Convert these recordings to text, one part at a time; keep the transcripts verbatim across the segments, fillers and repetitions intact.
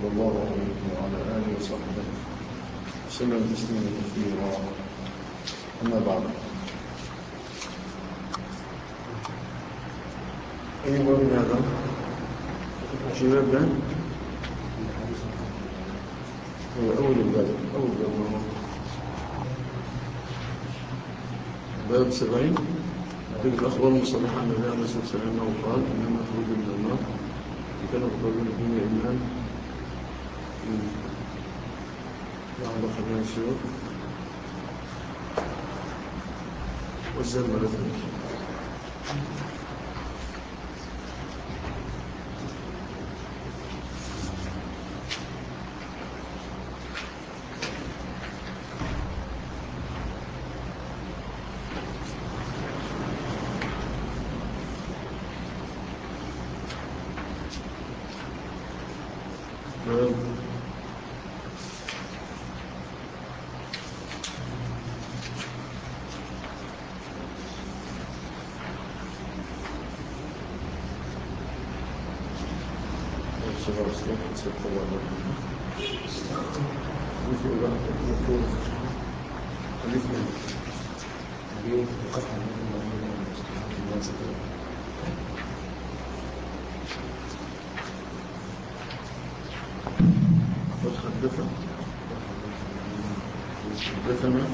صلى الله عليه وعلى آله وصحبه وسلم تسليما كثيرا. أما بعد، أي باب هذا؟ شو باب ده؟ هو أول الباب، أول باب باب سبعين. تلك الأخبار المصرحة عن النبي عليه الصلاة والسلام أنه قال: إنما خروج من النار كان الرجل دون إيمان يعرف خلال الشيوخ والزاد مرتين. حدثنا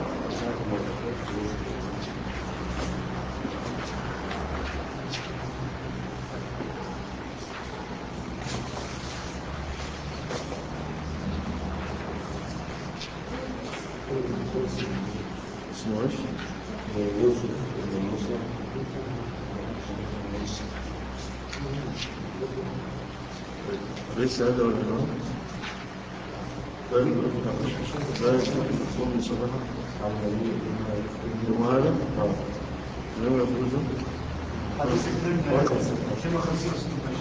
اسمه ايش؟ يوسف بن موسى. ليس هذا ولا لا؟ بل لا يكون مصرحا وهذا لم يخرجه حديث كما خمسين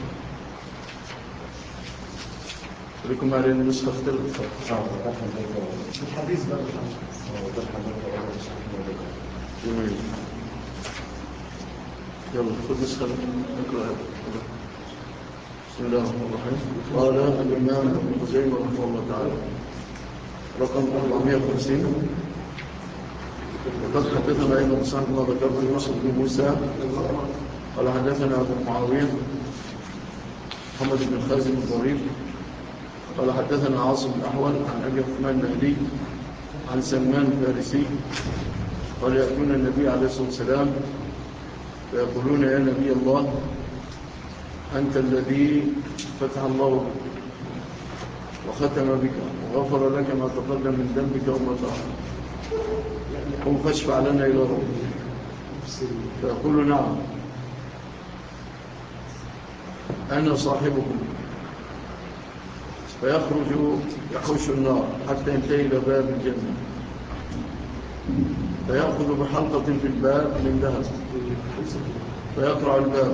لكم على النسخة اختلفت الحديث بقى جميل. يلا خذ نسخة اقرأ. بسم الله الرحمن الرحيم. قال الإمام ابن خزيمة رحمه الله تعالى رقم أربعمائة وخمسين: وقد حدثنا أيضا سعد ما ذكرت يوسف بن موسى قال حدثنا أبو معاوية محمد بن خازم الضرير قال حدثنا عاصم الأحول عن أبي عثمان النهدي عن سلمان الفارسي قال: يأتون النبي عليه الصلاة والسلام فيقولون: يا نبي الله، أنت الذي فتح الله بك وختم بك وغفر لك ما تقدم من ذنبك وما تأخر، قم فاشفع لنا إلى ربك. فيقول: نعم، أنا صاحبكم. فيخرج يحوش النار حتى ينتهي إلى باب الجنة، فيأخذ بحلقة في الباب من ذهب فيقرع الباب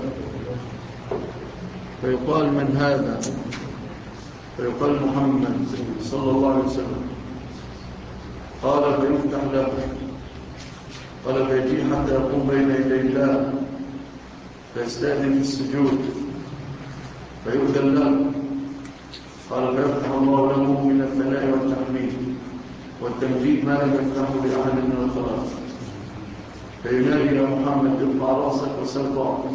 فيقال: من هذا؟ فيقال: محمد صلى الله عليه وسلم. قال: فيفتح له. قال: فيجي حتى يقوم بين يدي الله فيستأذن في السجود فيؤذن له. قال: فيفتح الله له من الثناء والتحميد والتمجيد ما لم يفتحه لأحد من الخلق، فينادي: يا محمد، ارفع رأسك وسل تعطى،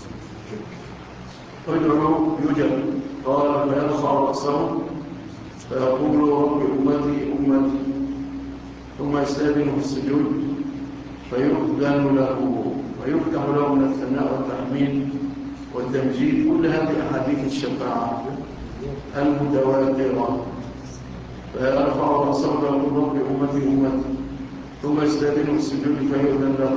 ادعو يجب. قال: فيرفع رأسه فيقول: رب أمتي أمتي، ثم يستأذن في السجود فيؤذن له ويفتح له من الثناء والتحميد والتمجيد. كل هذه أحاديث الشفاعة المتواترة. فيرفع رأسه فيقول: رب أمتي أمتي، ثم يستأذن في السجود فيؤذن له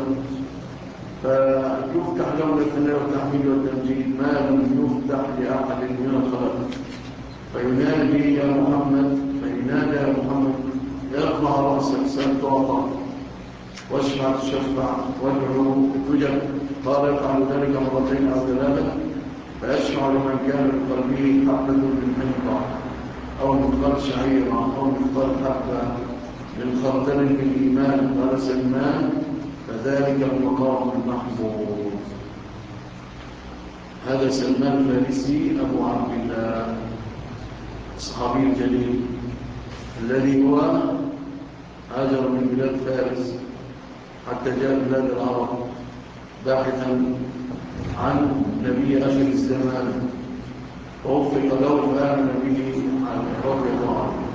فيفتح له من الثناء والتحميد والتمجيد ما لم يفتح لأحد من الخلق، فينادي: يا محمد. فينادى: يا محمد، ارفع رأسك سل تعطى، واشفع تشفع، وادعو تجب. قال: يفعل ذلك مرتين أو ثلاثة فيشفع لمن كان في قلبه حبة من حنطة أو مثقال شعيرة أو مثقال حبة من خردل من إيمان. قال سلمان: فذلك المقام المحمود. هذا سلمان الفارسي أبو عبد الله الصحابي الجليل الذي هو هاجر من بلاد فارس حتى جاء بلاد العرب باحثا عن نبي آخر الزمان ووفق له فآمن به رضي الله عنه.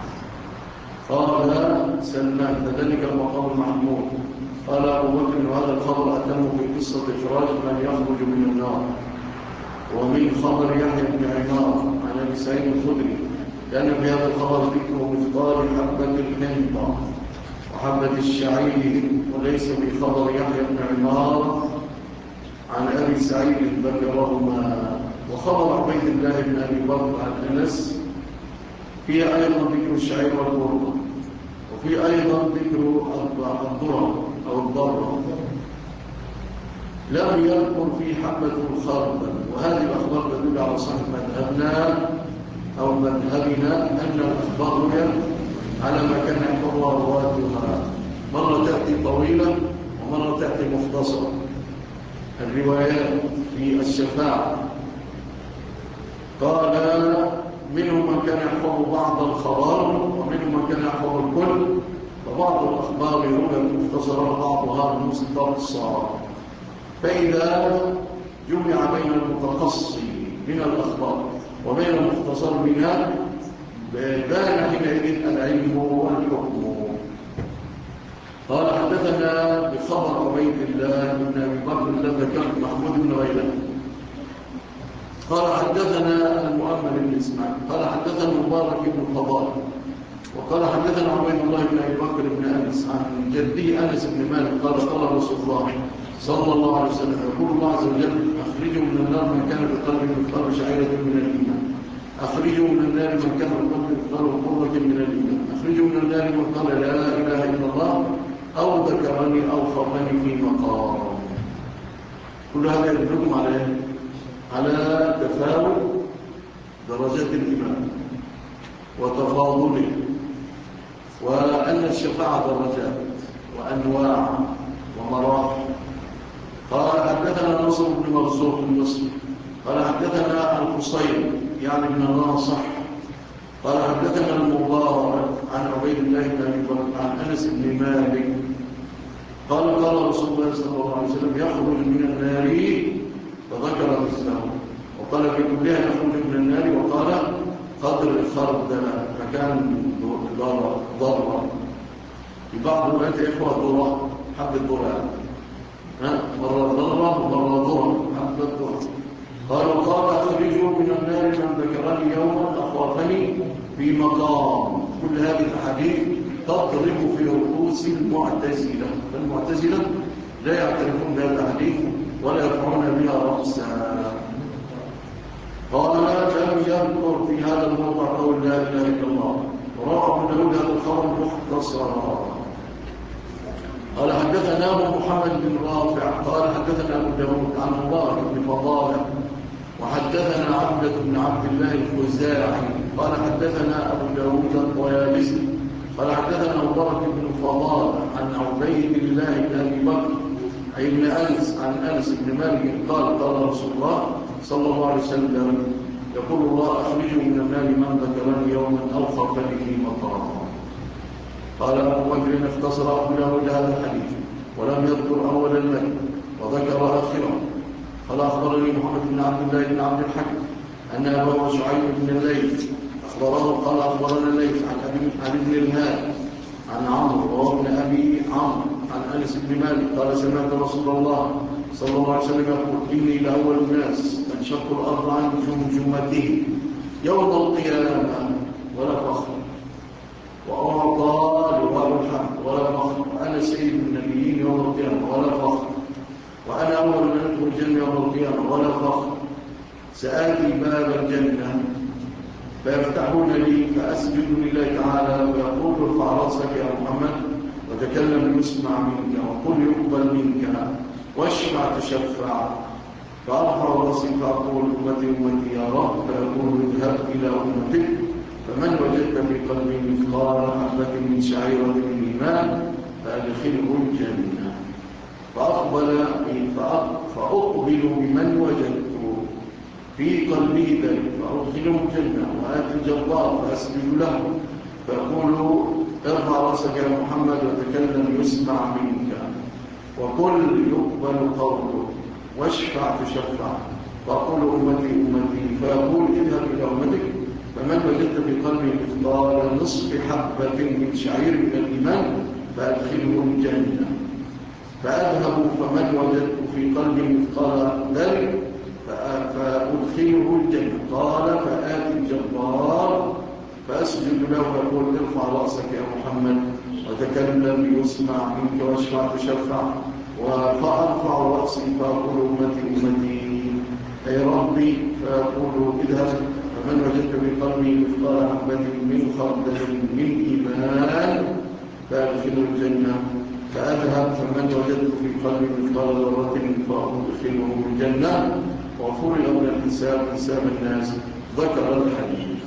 قال سلمان فذلك المقام المحمود. قال أبو بكر وهذا الخبر أتم في قصة إخراج من يخرج من النار، ومن خبر يحيى بن عمار عن أبي سعيد الخدري، لأن في هذا الخبر ذكر مثقال حبة الحنطة وحبة الشعير، وليس في خبر يحيى بن عمار عن أبي سعيد ذكرهما. وخبر عبيد الله بن أبي بكر عن أنس فيها أيضا ذكر الشعير والبر، وفي أيضا ذكر الذرة أو الضرة، لم يذكر في حبة الخردل. وهذه الأخبار تدل على صحة مذهبنا أو مذهبنا أن الأخبار رويت على ما كان يحفظها رواتها، مرة تأتي طويلة ومرة تأتي مختصرة. الروايات في الشفاعة قال منهم من كان يحفظ بعض الخبر ومنهم من كان يحفظ الكل، فبعض الأخبار رويت مختصرة وبعضها مستقصى. فإذا جمع بين المتقصي من الأخبار وبين المختصر منها بان حينئذ العلم والحكم. قال حدثنا بخبر عبيد الله بن أبي بكر الذي ذكرت محمود بن غيلان قال حدثنا المؤمل بن إسماعيل قال حدثنا مبارك بن فضال وقال حدثنا عبيد الله بن أبي بكر بن أنس عن جده أنس بن مالك قال قال رسول الله صلى الله عليه وسلم يقول الله عز وجل أخرجوا من النار من كان بقلبه مثقال شعيرة من الإيمان، أخرجوا من النار من كان بقلبه مثقال قرة من الإيمان، أخرجوا من النار من قال لا إله إلا الله أو ذكرني أو خرني في مقام. كل هذا يدلكم على على تفاوت درجات الإيمان وتفاضله، وأن الشفاعة درجات وأنواع ومراحل. قال حدثنا نصر بن مرزوق المصري قال حدثنا القصير يعني ابن ناصح قال حدثنا المبارك عن عبيد الله بن أبي بكر عن أنس بن مالك قال قال رسول الله صلى الله عليه وسلم يخرج من النار، فذكر مثله وقال في كلها يخرج من النار وقال قدر الخردل فكان ضرة. في بعض الوقت إخوة ضرة حبة ضرة مرة ضرة ومرة ضرة حبة ضرة. قال وقال أخرجوا من النار من ذكرني يوما أخوافني في مقام. كل هذه الأحاديث تضرب في رؤوس المعتزلة، فالمعتزلة لا يعترفون بهذه الأحاديث ولا يرفعون بها رأسا. قال لم يذكر في هذا الموضع قول لا إله إلا الله، وروى أبو داود هذا الخبر مختصرا. قال حدثنا محمد بن رافع قال حدثنا أبو داود عن مبارك بن فضالة وحدثنا عبدة بن عبد الله الخزاعي قال حدثنا أبو داود الطيالسي قال حدثنا مبارك بن فضالة عن عبيد الله بن أبي بكر أي بن أنس عن أنس بن مالك قال قال رسول الله صلى الله عليه وسلم يقول الله أخرجوا من النار من ذكرني يوما أو خافني في مقام. قال أبو بكر اختصر أبو داود هذا الحديث ولم يذكر أول المتن وذكر آخره. قال أخبرني محمد بن عبد الله بن عبد الحكم أن أبوه شعيب بن الليث أخبره قال أخبرنا الليث عن ابن الهاد عن عمرو وهو ابن أبي عمرو عن أنس بن مالك قال سمعت رسول الله صلى الله عليه وسلم يقول إني لأول الناس تنشق الأرض عن جمجمته يوم القيامة ولا فخر، وأعطى لواء الحمد ولا فخر، وأنا سيد النبيين يوم القيامة ولا فخر، وأنا أول من أدخل الجنة يوم القيامة ولا فخر. سآتي باب الجنة فيفتحون لي فأسجد لله تعالى ويقول ارفع رأسك يا محمد وتكلم يسمع منك وقل يقبل منك واشفع تشفع. فأرفع رأسي فأقول أمتي أمتي يا رب، فيقول اذهب إلى أمتك فمن وجدت في قلبي مثقال حبة من شعيرة من إيمان فأدخله الجنة. فأقبل فأقبل بمن وجدته في قلبه ذلك فأدخله الجنة وآتي الجبار فأسجد له فيقول ارفع رأسك يا محمد وتكلم يسمع منك وكل يقبل قوله واشفع تشفع فأقول أمتي أمتي فأقول اذهب إلى أمتك فمن وجدت في قلبه مثقال نصف حبة من شعير من الإيمان فأدخله الجنة فأذهب فمن وجدت في قلبه مثقال ذلك فأدخله الجنة قال فآتي الجبار فأسجد له ويقول ارفع رأسك يا محمد وتكلم يسمع منك واشفع تشفع فأرفع رأسي فأقول أمتي أمتي أي ربي فأقول اذهب فمن وجدت في قلبي مثقال حبة من خردل من إيمان فأدخله الجنة فأذهب فمن وجدت في قلبي مثقال ذرة فأدخله الجنة وفرغ من الحساب حساب الناس ذكر الحديث.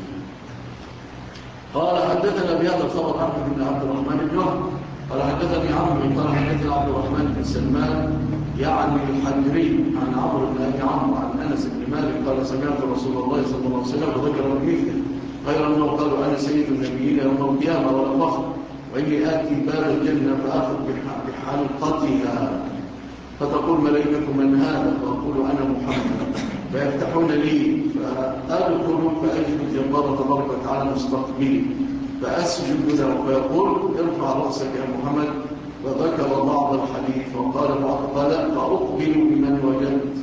قال حدثنا بهذا الخبر أحمد بن عبد الرحمن بن وهب قال حدثني عمرو قال حدثنا عبد الرحمن بن سلمان يعني الحجري عن عمرو بن ابي عمرو عن انس بن مالك قال سمعت رسول الله صلى الله عليه وسلم وذكر مثله غير انه قالوا انا سيد النبيين يوم القيامه ولا فخر واني اتي باب الجنه فاخذ بحلقتها فتقول ملائكه من هذا فاقول انا محمد فيفتحون لي فادخل فاجد الجبار تبارك وتعالى مستقبلي فاسجد له فيقول ارفع راسك يا محمد وذكر بعض الحديث وقال بعض قال فأقبل بمن وجدت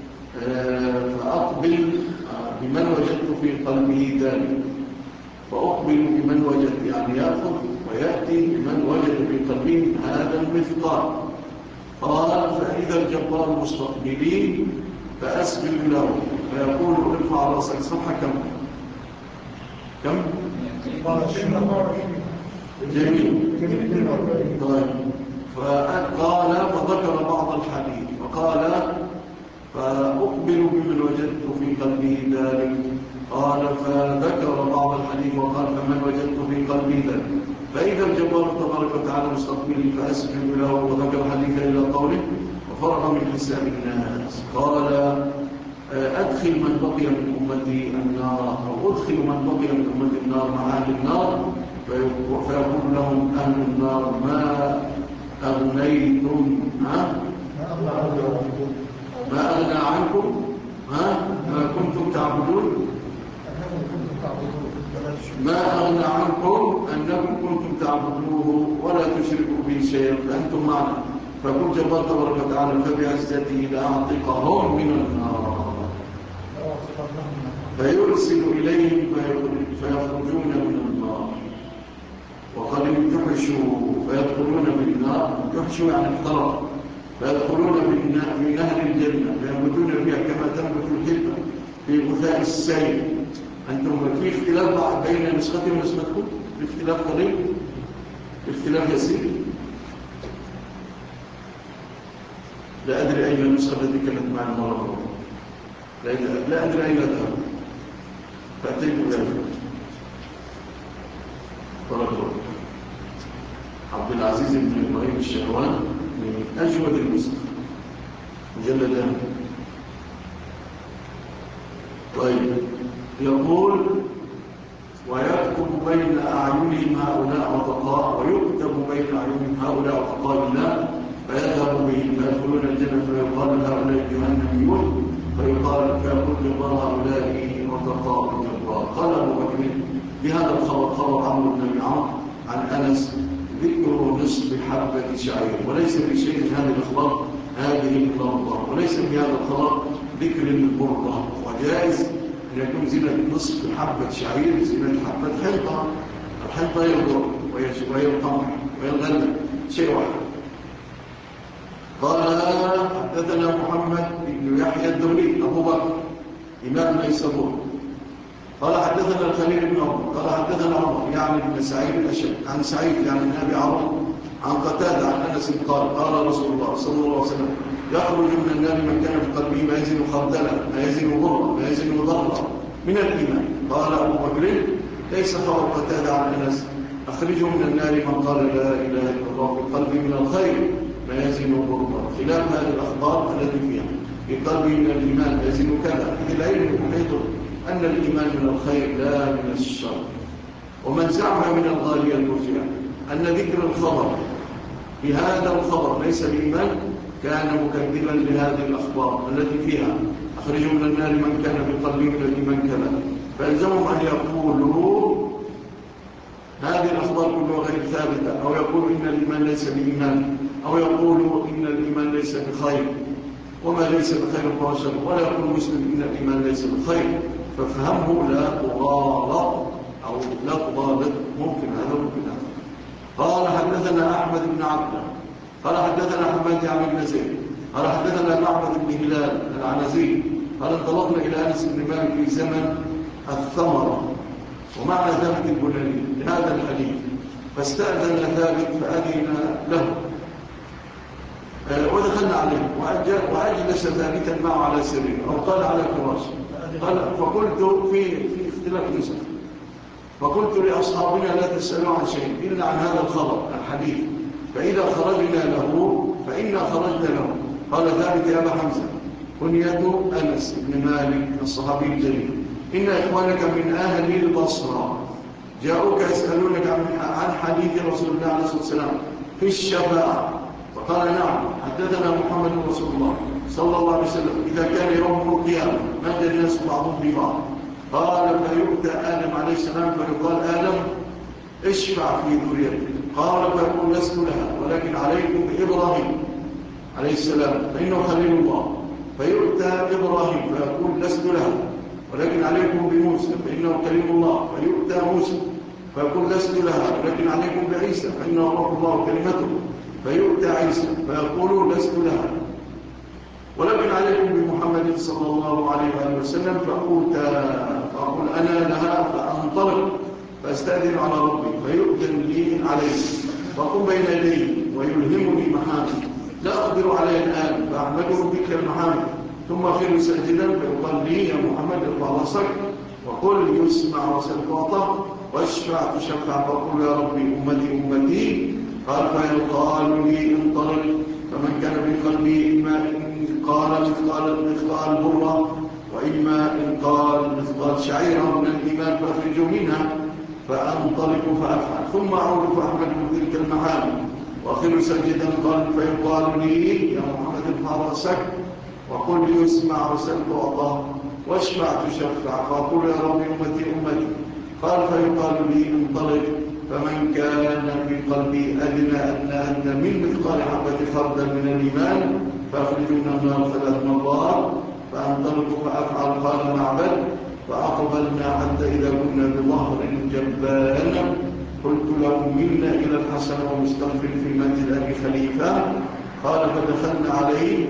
فأقبل بمن وجدت في قلبه ذلك فأقبل بمن وجدت يعني يأخذ ويأتي بمن وجد في قلبه هذا المثقال قال فإذا الجبار مستقبلين فأسجد له فيقول ارفع رأسك صفحة كم كم جميل طيب فقال فذكر بعض الحديث وقال فأقبل بمن وجدت في قلبه ذلك قال فذكر بعض الحديث وقال فمن وجدت في قلبه ذلك فإذا الجبار تبارك وتعالى مستقبلي فأسجد له وذكر الحديث إلى قوله وفرغ من حساب الناس قال أدخل من بقي من أمتي النار أو أدخل من بقي من أمتي النار مع أهل النار فيقول لهم أهل النار ما أغنيتم ها؟ ما أغنى عنكم ها؟ ما كنتم تعبدون ما أغنى عنكم أنكم كنتم تعبدوه ولا تشركوا به شيئا فأنتم معنا فقل جبار تبارك وتعالى فبعزته لأعتقهم من النار فيرسل إليهم فيخرجون من النار وقد امتحشوا فيدخلون في النار امتحشوا يعني احترقوا فيدخلون في نهر الجنة فينبتون فيها كما تنبت الحبة في غثاء السيل. أنتم في اختلاف بين نسختي ونسختكم في اختلاف قليل في اختلاف يسير لا أدري أين النسخة التي كانت معنا مرة لا, لا أدري أين ذهب فأتيت ذلك فرجل عبد العزيز بن إبراهيم الشهوان من أجود النسخ مجلدان. طيب يقول ويكتب بين أعينهم هؤلاء عتقاء ويكتب بين أعينهم هؤلاء عتقاء الله فيذهب بهم فيدخلون الجنة فيقال هؤلاء جهنميون فيقال فيقول جبار هؤلاء عتقاء جبار. قال أبو بكر بهذا الخبر خبر عمرو بن أبي عمرو عن أنس ذكر نصف حبة شعير وليس في شيء من هذه الأخبار هذه اللفظة وليس في هذا الخبر ذكر البردة وجائز أن يكون زينة نصف حبة شعير زينة حبة حنطة. الحنطة هي البر وهي القمح وهي الغلة شيء واحد. قال حدثنا محمد بن يحيى الدولي أبو بكر إمام نيسابور قال حدثنا الخليل بن عمر قال حدثنا عمر يعني بن سعيد الأشد عن سعيد يعني بن أبي عمرو عن قتادة عن أنس قال قال رسول الله صلى الله عليه وسلم يخرج من النار من كان في قلبه ما يزن خردلا ما يزن برا ما يزن ضرا من الإيمان. قال أبو بكر ليس خبر قتادة عن أنس أخرجه من النار من قال لا إله إلا الله في قلبه من الخير ما يزن برا خلاف هذه الأخبار التي فيها في قلبه من الإيمان يزن كذا. إذ العلم محيط أن الإيمان من الخير لا من الشر. ومن زعم من الغالية المرجئة أن ذكر الخبر بهذا الخبر ليس بإيمان كان مكذبا لهذه الأخبار التي فيها أخرجوا من النار من كان في قلبه من الإيمان كذا. فالزمهم أن يقولوا هذه الأخبار كلها غير ثابتة، أو يقولوا إن الإيمان ليس بإيمان، أو يقولوا إن الإيمان ليس بخير، وما ليس بخير فهو شر، ولا يقول مسلم إن الإيمان ليس بخير. ففهمه لا تغالط أو لا تغالط، ممكن هذا ممكن هذا. قال حدثنا أحمد بن عبد قال حدثنا حماد بن زيد قال حدثنا معبد بن هلال العنزي قال انطلقنا إلى أنس بن مالك في زمن الثمرة ومعنى ثابت البناني لهذا الحديث، فاستأذن ثابت فأذن له أه ودخلنا عليه وأجلس ثابتا معه على سرير أو قال على فراشه. قال فقلت في في اختلاف نسخ فقلت لأصحابنا لا تسألوا عن شيء إلا عن هذا الخبر الحديث، فإذا خرجنا له فإنا خرجنا له. قال ثابت يا أبا حمزة كنية أنس بن مالك الصحابي الجليل إن إخوانك من أهل البصرة جاءوك يسألونك عن حديث رسول الله عليه الصلاة والسلام في الشفاعة. فقال نعم حدثنا محمد رسول الله صلى الله عليه وسلم إذا كان يوم القيامة مد الناس بعضهم ببعض. قال فيؤتى آدم عليه السلام فيقال آدم اشفع في ذريتك. قال فيقول لست لها ولكن عليكم بإبراهيم عليه السلام فإنه خليل الله. فيؤتى إبراهيم فيقول لست لها ولكن عليكم بموسى فإنه كليم الله. فيؤتى موسى فيقول لست لها ولكن عليكم بعيسى فإنه روح الله كلمته. فيؤتى عيسى فيقول لست لها ولكن عليكم بمحمد صلى الله عليه وآله وسلم. فأوتى فأقول أنا لها فأنطلق فأستأذن على ربي فيؤذن لي عليه فأقوم بين يديه ويلهمني محامد لا أقدر عليه الآن فأحمده بك المحامد ثم أخير ساجدا فيقال لي يا محمد ارفع رأسك وقل يسمع وسيطاع واشفع تشفع فأقول يا ربي أمتي أمتي. قال فيقال لي انطلق فمن كان في قلبي إما إن قال مثقال مثقال برة وإما إن قال مثقال شعيرة من الإيمان فأخرجوا منها فأنطلق فأفعل ثم أعود فأحمد تلك المحامد وأخر سجدا قال فيقال لي يا محمد ارفع رأسك وقل يسمع وسل تعطى واشفع تشفع فأقول يا رب أمتي أمتي. قال فيقال لي انطلق فمن كان في قلبي أدنى أدنى أدنى من مثقال حبة خردل من الإيمان فأخرجوا من النار ثلاث مرات فأنطلق فأفعل. قال معبد فأقبلنا حتى إذا كنا بظهر جبان قلت له منا إلى الحسن ومستغفر في منزل أبي خليفة. قال فدخلنا عليه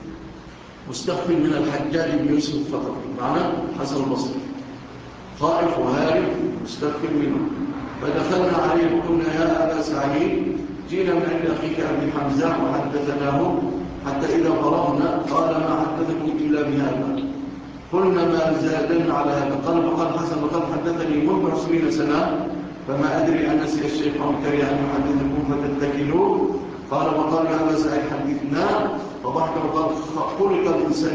مستغفر من الحجاج بن يوسف الثقفي معنى حسن البصري خائف وهارب مستغفر منه. فدخلنا عليه قلنا يا أبا سعيد جينا من عند أخيك أبي حمزة وحدثناه حتى إذا فرغنا قال ما حدثكم إلا بهذا. قلنا ما زادنا على هذا. قال فقال حسن وقد حدثني منذ عشرين سنة فما أدري أن نسي الشيطان كره أن يحدثكم فتتكلوا. قال فقال يا أبا سعيد حدثنا فضحك وقال خلق الإنسان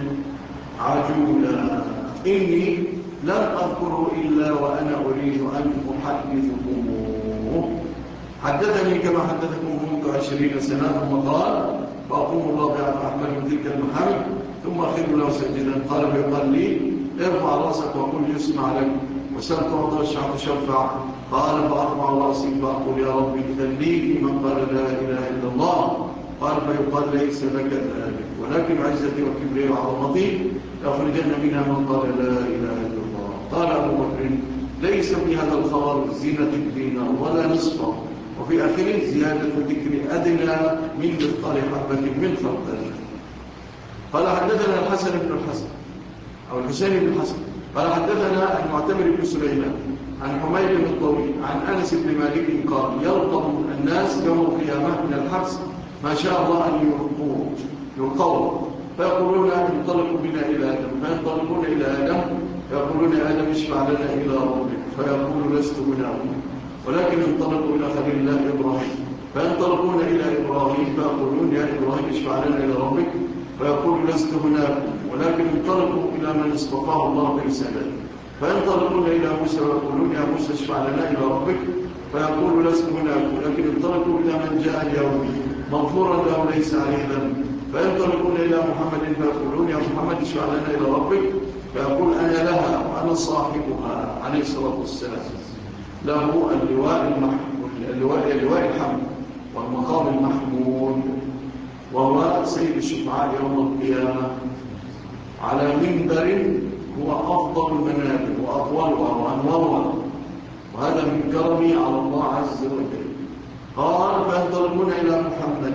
عجولا إني لم أذكره إلا وأنا أريد أن أحدثكم. حدثني كما حدثكم منذ عشرين سنة ثم قال فأقوم الرابعة فأحمل من تلك المحامد ثم أخذ له سجدا. قال فيقال لي ارفع رأسك وقل يسمع لك وسل تعطى واشفع تشفع. قال فأرفع رأسي فأقول يا ربي إذن لي في من قال لا إله إلا الله. قال فيقال ليس لك ذلك ولكن عزتي وكبري وعظمتي لأخرجن منها من قال لا إله إلا الله. قال أبو بكر ليس في هذا الخبر زينة الدين ولا نصفه وفي آخره زيادة ذكر أدنى من مثقال حبة من خردل. قال حدثنا الحسن بن الحسن أو الحسين بن الحسن قال حدثنا المعتمر بن سليمان عن حميد بن الطويل عن أنس بن مالك قال يلقب الناس يوم القيامة من الحبس ما شاء الله أن يلقوه يلقوا فيقولون انطلقوا بنا إلى آدم فينطلقون إلى آدم فيقولون يا آدم اشفع لنا إلى ربك فيقول لست منهم ولكن انطلقوا إلى خليل الله إبراهيم فينطلقون إلى إبراهيم فيقولون يا إبراهيم اشفع لنا إلى ربك فيقول لست هناك ولكن انطلقوا إلى من اصطفاه الله برسالته، فينطلقون إلى موسى ويقولون يا موسى اشفع لنا إلى ربك، فيقول لست هناك ولكن انطلقوا إلى من جاء اليوم مغفورا له ليس عليه ذنب، فينطلقون إلى محمد فيقولون يا محمد اشفع لنا إلى ربك، فيقول أنا لها وأنا صاحبها عليه الصلاة والسلام، له اللواء المحمود اللواء, اللواء الحمد والمقام المحمود، وهو سيد الشفعاء يوم القيامة على منبر هو أفضل المنابر وأطولها وأنورها، وهذا من كرمي على الله عز وجل. قال فينطلقون إلى محمد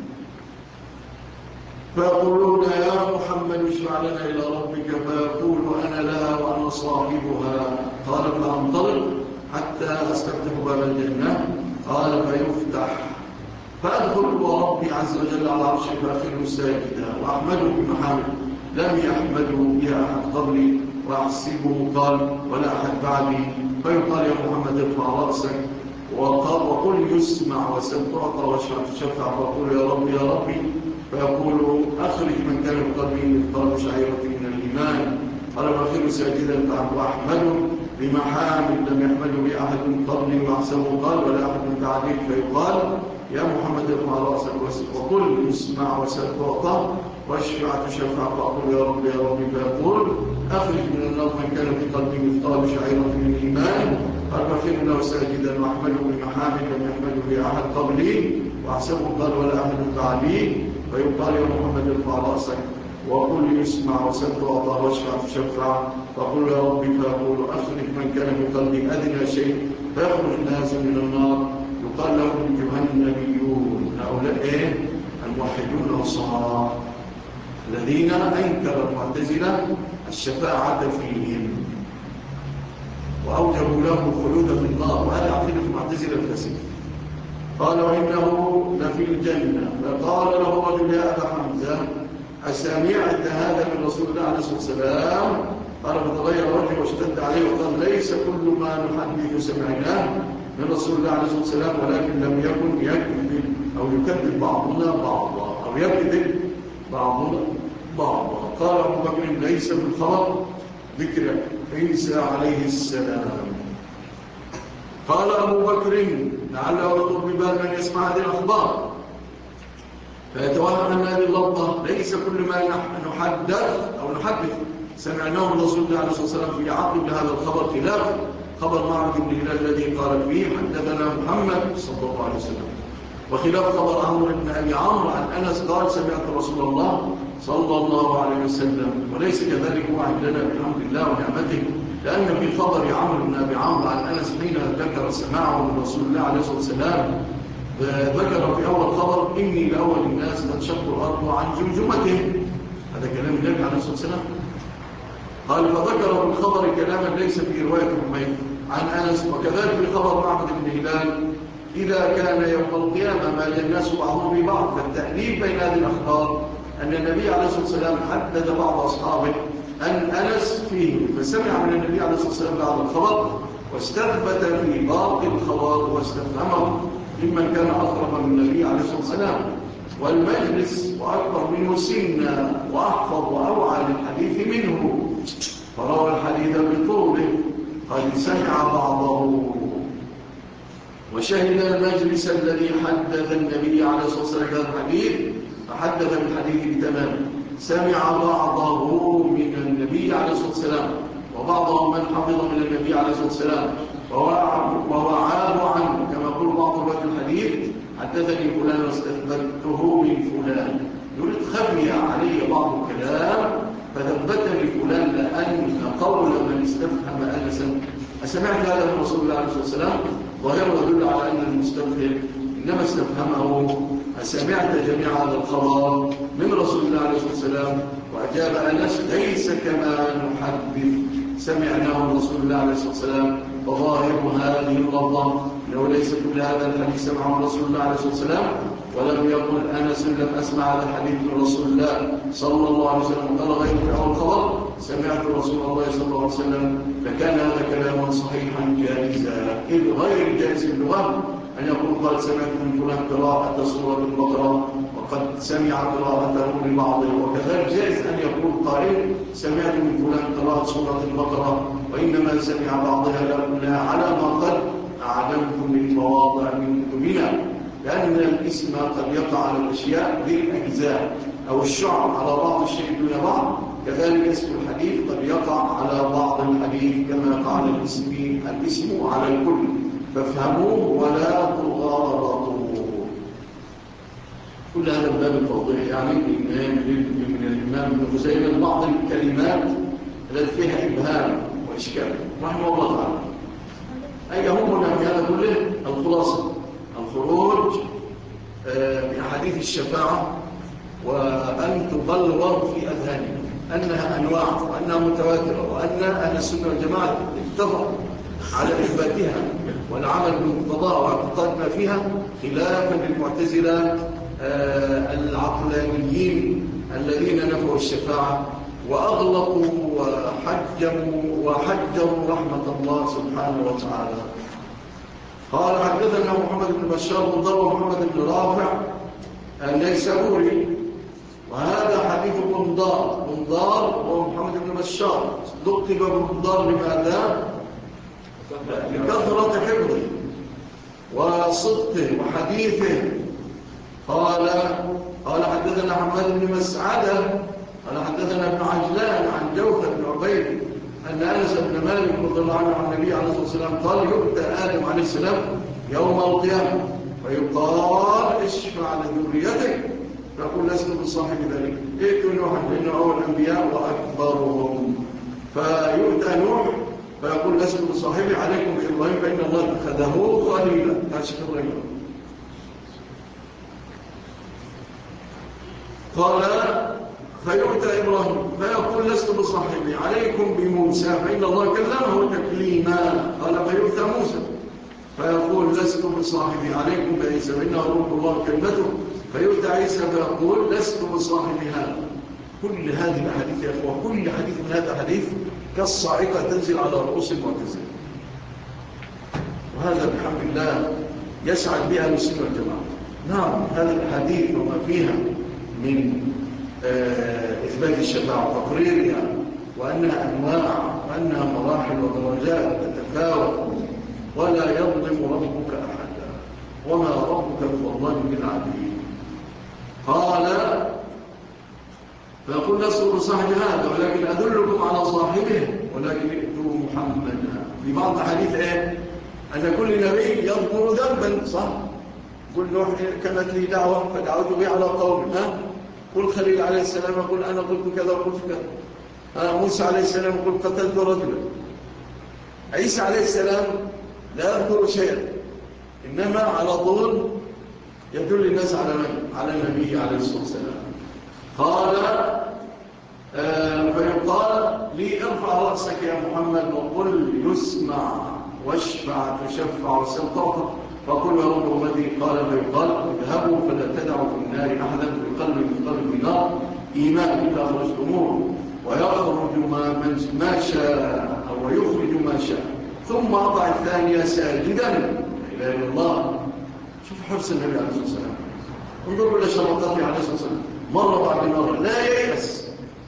فيقولون يا محمد اشفع لنا إلى ربك، فيقول أنا لها وأنا صاحبها. قال فأنطلق حتى أستفتح باب الجنة، قال فيفتح فأدخل وربي عز وجل على عرشه فأخر ساجدا وأحمده بمحامد لم يحمده بها أحد قبلي وأحسبه قال ولا أحد بعدي، فيقال يا محمد ارفع رأسك وقل يسمع وسل تعطى واشفع تشفع، فأقول يا ربي يا ربي، فيقول أخرج من كان في قلبه مثقال شعيرة من الإيمان، قال فأخر ساجدا وأحمده بمحامد لم يحمده بها أحد قبلي وأحسبه قال ولا أحد بعدي، فيقال يا محمد ارفع رأسك وقل يسمع وسل تعطى واشفع تشفع، فأقول يا رب يا رب، فيقول أخرج من النار من كان في قلبه مثقال شعيرة من الإيمان، قال فأخر له ساجدا وأحمده بمحامد لم يحمده بها أحد قبلي وأحسبه قال ولا أحد بعدي، فيقال يا محمد ارفع رأسك وقل يسمع وسل تعطى واشفع تشفع، فأقول يا رب، فيقول أخرج من كان في قلبه أدنى شيء فيخرج الناس من النار، يقال لهم الجهنميون، هؤلاء إيه؟ الموحدون الصالحون الذين أنكر المعتزلة الشفاعة فيهم وأوجبوا له الخلود في النار، وهذا عقيدة المعتزلة الفاسدة. قال وإنه لفي الجنة، فقال له رجل يا أبا حمزة أسمعت هذا من رسول الله عليه الصلاة والسلام؟ قال فتغير وجهه واشتد عليه وقال ليس كل ما نحدث سمعناه من رسول الله عليه الصلاة والسلام، ولكن لم يكن يكذب أو يكذب بعضنا بعضا أو يكذب بعضنا بعضا. قال أبو بكر ليس في الخبر ذكر عيسى عليه السلام. قال أبو بكر لعله يخطر ببال من يسمع هذه الأخبار فيتوهم أن هذه اللفظة ليس كل ما نحدث أو نحدث سمعناه من رسول الله عليه الصلاة والسلام في عقب هذا الخبر خلاف خبر معبد بن هلال الذي قال فيه حدثنا محمد صلى الله عليه وسلم، وخلاف خبر عمرو بن أبي عمرو عن أنس قال سمعت رسول الله صلى الله عليه وسلم، وليس كذلك هو عندنا بحمد الله ونعمته، لأن في خبر عمرو بن أبي عمرو عن أنس حين ذكر سماعه من رسول الله عليه الصلاة والسلام ذكر في أول خبر إني لأول الناس تنشق الأرض عن جمجمته، هذا كلام النبي عليه الصلاة والسلام. قال فذكر في الخبر كلاما ليس في رواية حميد عن أنس، وكذلك في خبر معبد بن هلال إذا كان يوم القيامة مال الناس بعضهم ببعض. فالتأليف بين هذه الأخبار أن النبي عليه الصلاة والسلام حدد بعض أصحابه أن أنس فيه، فسمع من النبي عليه الصلاة والسلام بعض الخبر واستثبت في باقي الخبر واستفهمه ممن كان أقرب من النبي عليه الصلاة والسلام والمجلس وأكبر منه سنا وأحفظ وأوعى للحديث منه، فروى الحديث بطوله قد سمع بعضه وشهد المجلس الذي حدث النبي عليه الصلاة والسلام هذا الحديث، فحدث بالحديث بتمام، سمع بعضه من النبي عليه الصلاة والسلام وبعضه من حفظ من النبي عليه الصلاة والسلام ووعاه عنه، كما يقول بعض رواة الحديث حدثني فلان واستثبته من فلان، يريد خفي علي بعض الكلام فثبتني فلان، لأن قول من استفهم أنسا أسمعت هذا من رسول الله عليه الصلاة والسلام ظاهره يدل على أن المستفهم إنما استفهمه أسمعت جميع هذا الخبر من رسول الله عليه الصلاة والسلام، وأجاب أنس ليس كما نحدث سمعناه من رسول الله عليه الصلاة والسلام، وظاهر هذه اللفظة لو ليس كل هذا الحديث سمعه من رسول الله عليه الصلاة والسلام، ولم يقل أنس لم أسمع هذا الحديث من رسول الله صلى الله عليه وسلم، قال غير في أول خبر سمعت رسول الله صلى الله عليه وسلم، فكان هذا كلاما صحيحا جائزا، إذ غير جائز اللغة أن يقول قال سمعت من فلان قراءة سورة البقرة وقد سمع قراءته لبعضه. وكذلك جائز أن يقول قائل سمعت من فلان قراءة سورة البقرة وإنما سمع بعضها لا على ما قد أعلمكم من مواضع من كتبنا، لأن الاسم قد يقع على الأشياء بالأجزاء أو الشعر على بعض الشيء دون بعض، كذلك اسم الحديث قد يقع على بعض الحديث كما يقع على الاسم الاسم على الكل، فافهموه ولا تغالطوا. كل هذا من باب التوضيح يعني من الإمام ابن خزيمة بعض الكلمات التي فيها إبهام وإشكال رحمه الله تعالى. أي يهمنا في هذا كله الخلاصة الخروج بأحاديث الشفاعة وأن تبلغ في أذهاننا أنها أنواع وأنها متواترة وأن أهل السنة والجماعة اتفقوا على إثباتها والعمل بمقتضاها واعتقاد ما فيها، خلافا للمعتزلة العقلانيين الذين نفوا الشفاعة وأغلقوا وحجموا وحجروا رحمة الله سبحانه وتعالى. قال حدثنا محمد بن بشار بن ضر ومحمد بن رافع النيسابوري، وهذا حديث بندار. بندار هو محمد بن بشار، لقب بندار لماذا؟ لكثرة حفظه وصدقه وحديثه. قال قال حدثنا حماد بن مسعدة قال حدثنا ابن عجلان عن جوثة بن عبيد أن أنس بن مالك رضي الله عنه عن النبي عليه الصلاة والسلام قال يؤتى آدم عليه السلام يوم القيامة ويقال اشفع لذريتك، فيقول لست بصاحب ذلك، ائتوا نوحا فإنه أول الأنبياء وأكبرهم، فيؤتى نوح فيقول لست بصاحبي، عليكم بإبراهيم فإن الله اتخذه خليلا. هاشك الرجل قال فيؤتى إبراهيم فيقول لست بصاحبي، عليكم بموسى فإن الله كلمه تكليما. قال فيؤتى موسى فيقول لست بصاحبي، عليكم بعيسى فإنه روح الله كلمته. فيؤتى عيسى فيقول لست بصاحب هذا. كل هذه الأحاديث يا أخوة، كل حديث من هذا الحديث كالصاعقة تنزل على رؤوس المعتزلة، وهذا بحمد الله يسعد بها السنة والجماعة. نعم هذه الحديث وما فيها من إثبات الشفاعة وتقريرها وأنها أنواع وأنها مراحل ودرجات تتفاوت، ولا يظلم ربك أحدا وما ربك بظلام للعبيد. قال فيقول لست بصاحب هذا ولكن أدلكم على صاحبه ولكن ائتوا محمدا. في بعض الحديث ايه أن كل نبي يذكر ذنبا، صح؟ قل نوح كانت لي دعوة فدعوت بي على قوم، ها؟ قل خليل عليه السلام يقول أنا قلت كذا وقلت كذا، موسى عليه السلام يقول قتلت رجلا، عيسى عليه السلام لا يذكر شيئا، إنما على طول يدل الناس على من؟ على النبي عليه الصلاة والسلام. قال آه فيقال لي ارفع رأسك يا محمد وقل يسمع واشفع تشفع وسل تعطى، فقل يا رب أمتي. قال فيقال اذهبوا فلا تدعوا في النار أحدا بقلب من قلب النار إيمان إلا أخرجتموه ويخرج ما, ما شاء أو يخرج ما شاء، ثم أضع الثانية ساجدا إلى الله. شوف حرص النبي عليه الصلاة والسلام، انظروا إلى شرطاته عليه الصلاة والسلام مرة بعد مرة لا ييأس.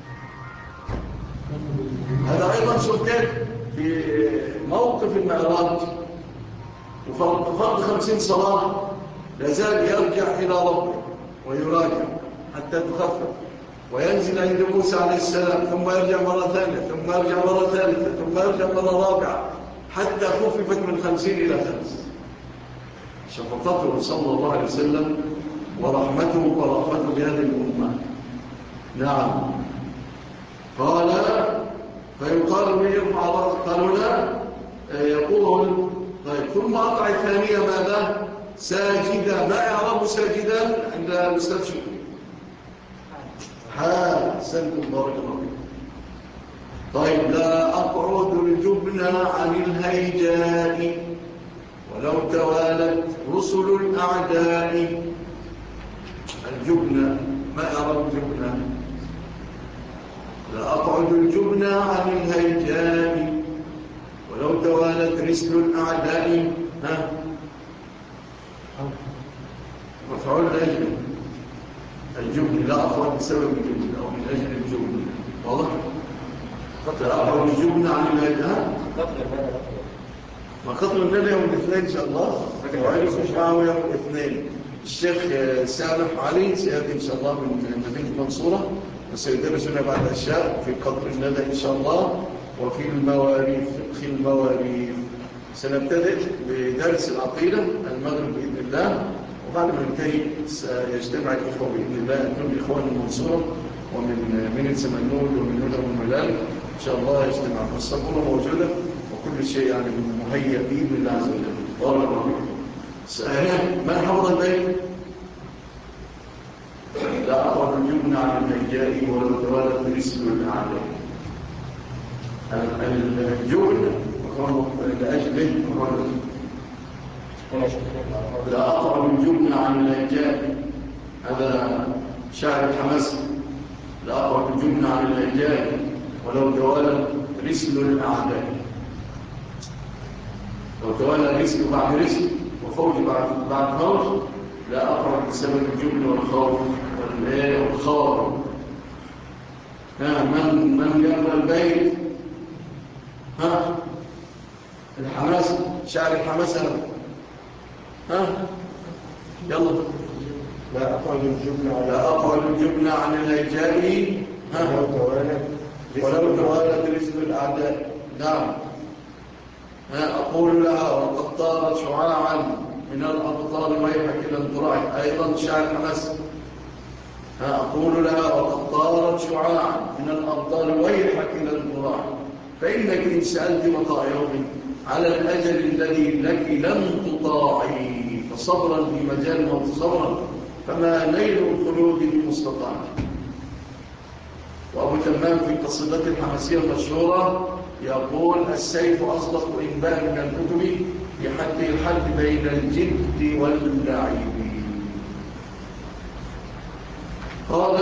هذا أيضا شفت في موقف المعراج وفرض خمسين صلاة لازال يرجع إلى ربه ويراجع حتى تخفف وينزل عند موسى عليه السلام، ثم يرجع مرة ثانية، ثم يرجع مرة ثالثة، ثم يرجع مرة رابعة، حتى خففت من خمسين إلى خمس. شفقته صلى الله عليه وسلم ورحمته ورحمته بهذه الأمة. نعم. قال فيقال لي ارفع رأسك، قالوا لا، يقول طيب ثم أقع الثانية ماذا؟ ساجدا. ما إعراب ساجدا عند الأستاذ شكري؟ حسنتم بارك الله فيكم. طيب لا أقعد الجبن عن الهيجاء ولو توالت رسل الأعداء. الجبن ما إعراب الجبن؟ لا أقعد الجبن عن الهيجاء ولو توالت رسل الأعداء. ها مفعول لأجل الجبن لا أخرج بسبب الجبن أو من أجل الجبن. واضح؟ لا أخرج الجبن عن الهدى. ما قتل الندى يوم الاثنين إن شاء الله، وعيد مش معه يوم الاثنين. الشيخ سالم علي سيأتي إن شاء الله من مدينة المنصورة وسيدرسنا بعد العشاء في قطر الندى إن شاء الله وفي المواريث. في المواريث سنبتدئ بدرس العقيدة المغرب بإذن الله، وبعد ما ننتهي سيجتمع الإخوة بإذن الله كل إخوان المنصورة ومن من سمنود ومن هدى والملال إن شاء الله يجتمع. الصبورة موجودة وكل شيء يعني مهيأ بإذن الله عز وجل. بارك الله فيكم. من حفظ البيت؟ لا أقرب الجبن عن النجاء ولو توالت الاسم والأعداء. الجبن لأجله لا أقرب الجبن عن النجاء، هذا شاعر الحماس. لا أقرب الجبن عن النجاء ولو توالت رسل الأعداء. لو توالى رسل بعد رسل وفوج بعد بعد فوج لا أقرب بسبب الجبن والخوف والخوف. ها من من يقرأ البيت؟ ها الحماس، شاعر الحماس. ها يلا. لا أقرب الجبن لا أقرب الجبن عن الهجاء ولو توالت ولو توالت رسل الأعداء. نعم. أقول لها وقد طارت شعاعا من الأبطال ويحك لن تراعي. أيضا شاعر حماس. أقول لها وقد طارت شعاعا من الأبطال ويحك لن تراعي، فإنك إن سألت بقاء يوم على الأجل الذي لك لن تطاعي، فصبرا في مجال الموت صبرا فما نيل الخلود بمستطاع. وأبو تمام في قصيدته الحماسية المشهورة يقول: السيف أصدق إنباء من الكتب بحد الحد بين الجد واللعب. قال: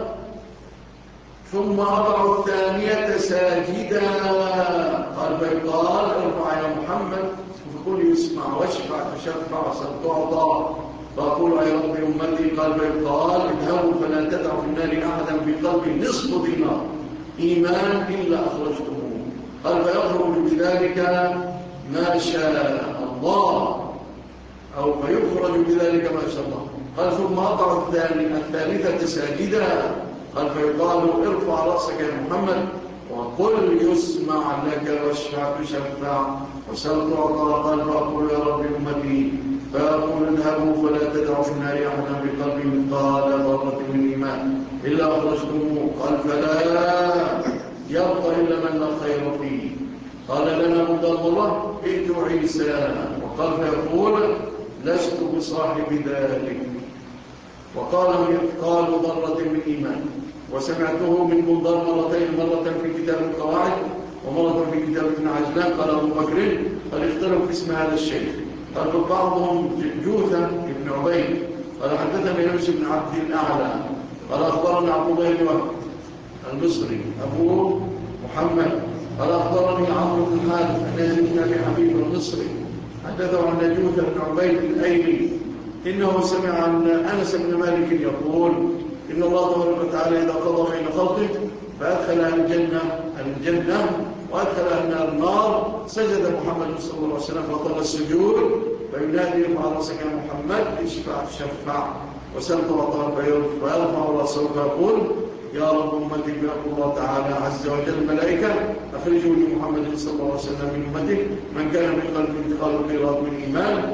ثم أضع الثانية ساجدا. قال: فيقال: ارفع يا محمد فقل يسمع واشفع تشفع ستعطى. فأقول: يا رب أمتي. قال: فيقال: اذهبوا فلا تدعوا في النار أحدا بقلب نصف دينار إيمان إلا أخرجتموه. قال: فيخرج بذلك ما شاء الله أو فيخرج بذلك ما شاء الله. قال: ثم أضع الثالثة ساجدا. قال: فيقال: ارفع رأسك يا محمد وقل يسمع لك واشفع تشفع وسل تعطى. قال: فأقول: يا رب أمتي. فأقول: اذهبوا فلا تدعوا في النار أحدا بقلب مثقال ذرة من إيمان إلا أخرجتموه. قال: فلا يبقى إلا من لا خير فيه. قال لنا أبو ضرة: ائت عيسى. وقال: فيقول: لست بصاحب ذلك. وقال: قال ضرة من إيمان. وسمعته من منظر مرتين، مرة في كتاب القواعد ومرة في كتاب ابن عجلان. قال أبو بكر: قد اختلفوا في اسم هذا الشيخ. قال: بعضهم جوثة ابن عبيد. قال: حدثنا يونس بن عبد الأعلى قال: أخبرنا عبد الله بن وهب المصري أبو محمد قال: أخبرني عمرو بن الحارث أن يزيد بن أبي حبيب المصري حدثه عن جوثة بن عبيد الأيلي إنه سمع عن أنس بن مالك يقول: إن الله تبارك وتعالى إذا قضى بين خلقه فأدخل أهل الجنة الجنة وأدخل أهل النار سجد محمد صلى الله عليه وسلم فطال السجود فينادي: ارفع رأسك يا محمد اشفع تشفع وسل تعطى. فيرفع رأسه فيقول: يا رب أمتي. فيقول الله تعالى عز وجل: الملائكة أخرجوا لمحمد صلى الله عليه وسلم من أمته من كان من قلب انتقال القراءة من إيمان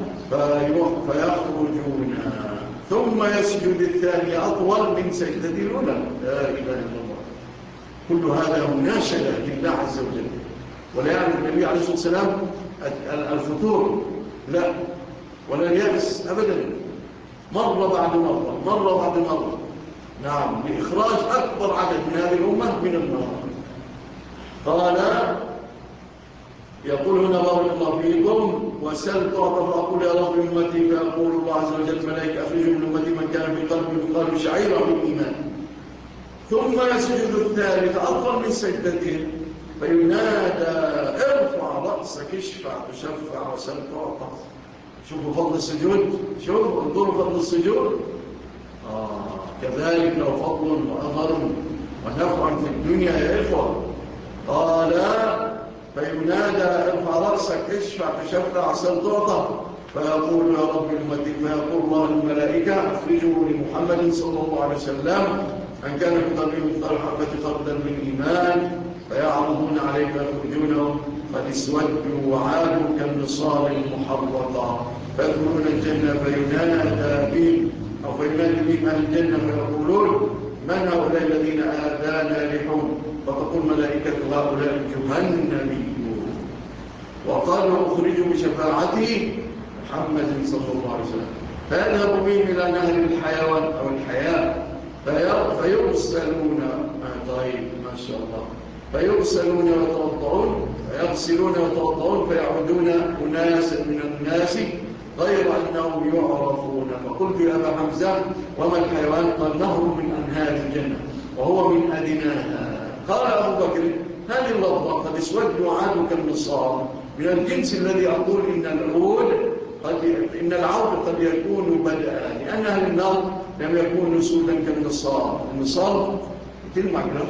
فيخرجون. ثم يسجد الثاني أطول من سجدة الأولى. لا إله إلا الله. كل هذا مناشدة لله عز وجل. ولا يعني النبي عليه الصلاة والسلام الفتور، لا، ولا اليأس أبدا، مرة بعد مرة مرة بعد مرة. نعم، لإخراج أكبر عدد من هذه الأمة من النار. قال: يقول هنا: بارك الله فيكم وسل تعطى. فأقول: يا رب أمتي. فيقول الله عز وجل: الملائكة أخرجوا من أمتي من كان في قلبه مثقال شعيرة من إيمان. ثم يسجد الثالث أطول من سجدته فينادى: ارفع رأسك اشفع تشفع وسل تعطى. شوفوا فضل السجود، شوفوا انظروا فضل السجود. آه كذلك لو فضل وأثر ونفع في الدنيا يا إخوة. قال فينادى ارفع رأسك اشفع تشفع سل تعطى، فيقول يا رب المدين، فيقول الله الملائكة اخرجوا لمحمد صلى الله عليه وسلم أن كان في قلبه مثقال حبة خردل من إيمان، فيعرضون عليه فيخرجونه قد اسودوا وعادوا كالنصار المحرقة، فيدخلون الجنة فينادى بهم أو فينادي بهم أهل الجنة فيقولون من هؤلاء الذين آذانا لحوم؟ فتقول ملائكة هؤلاء جهنميون، وقالوا اخرجوا بشفاعته محمد صلى الله عليه وسلم، فيذهب بهم إلى نهر الحيوان أو الحياة فيغسلون. آه طيب ما شاء الله. فيغسلون ويتوضعون فيغسلون ويتوضعون فيعودون أناسا من الناس غير أنهم يعرفون. فقلت يا أبا حمزة وما الحيوان؟ قال نهر من أنهار الجنة وهو من أدناها. قال أبو بكر هذه اللفظة قد اسودوا وعادوا كالنصار من الجنس الذي أقول إن العود قد إن العود قد يكون بدءا، لأن أهل النار لم يكونوا سودا كالنصار. النصار تلمع كده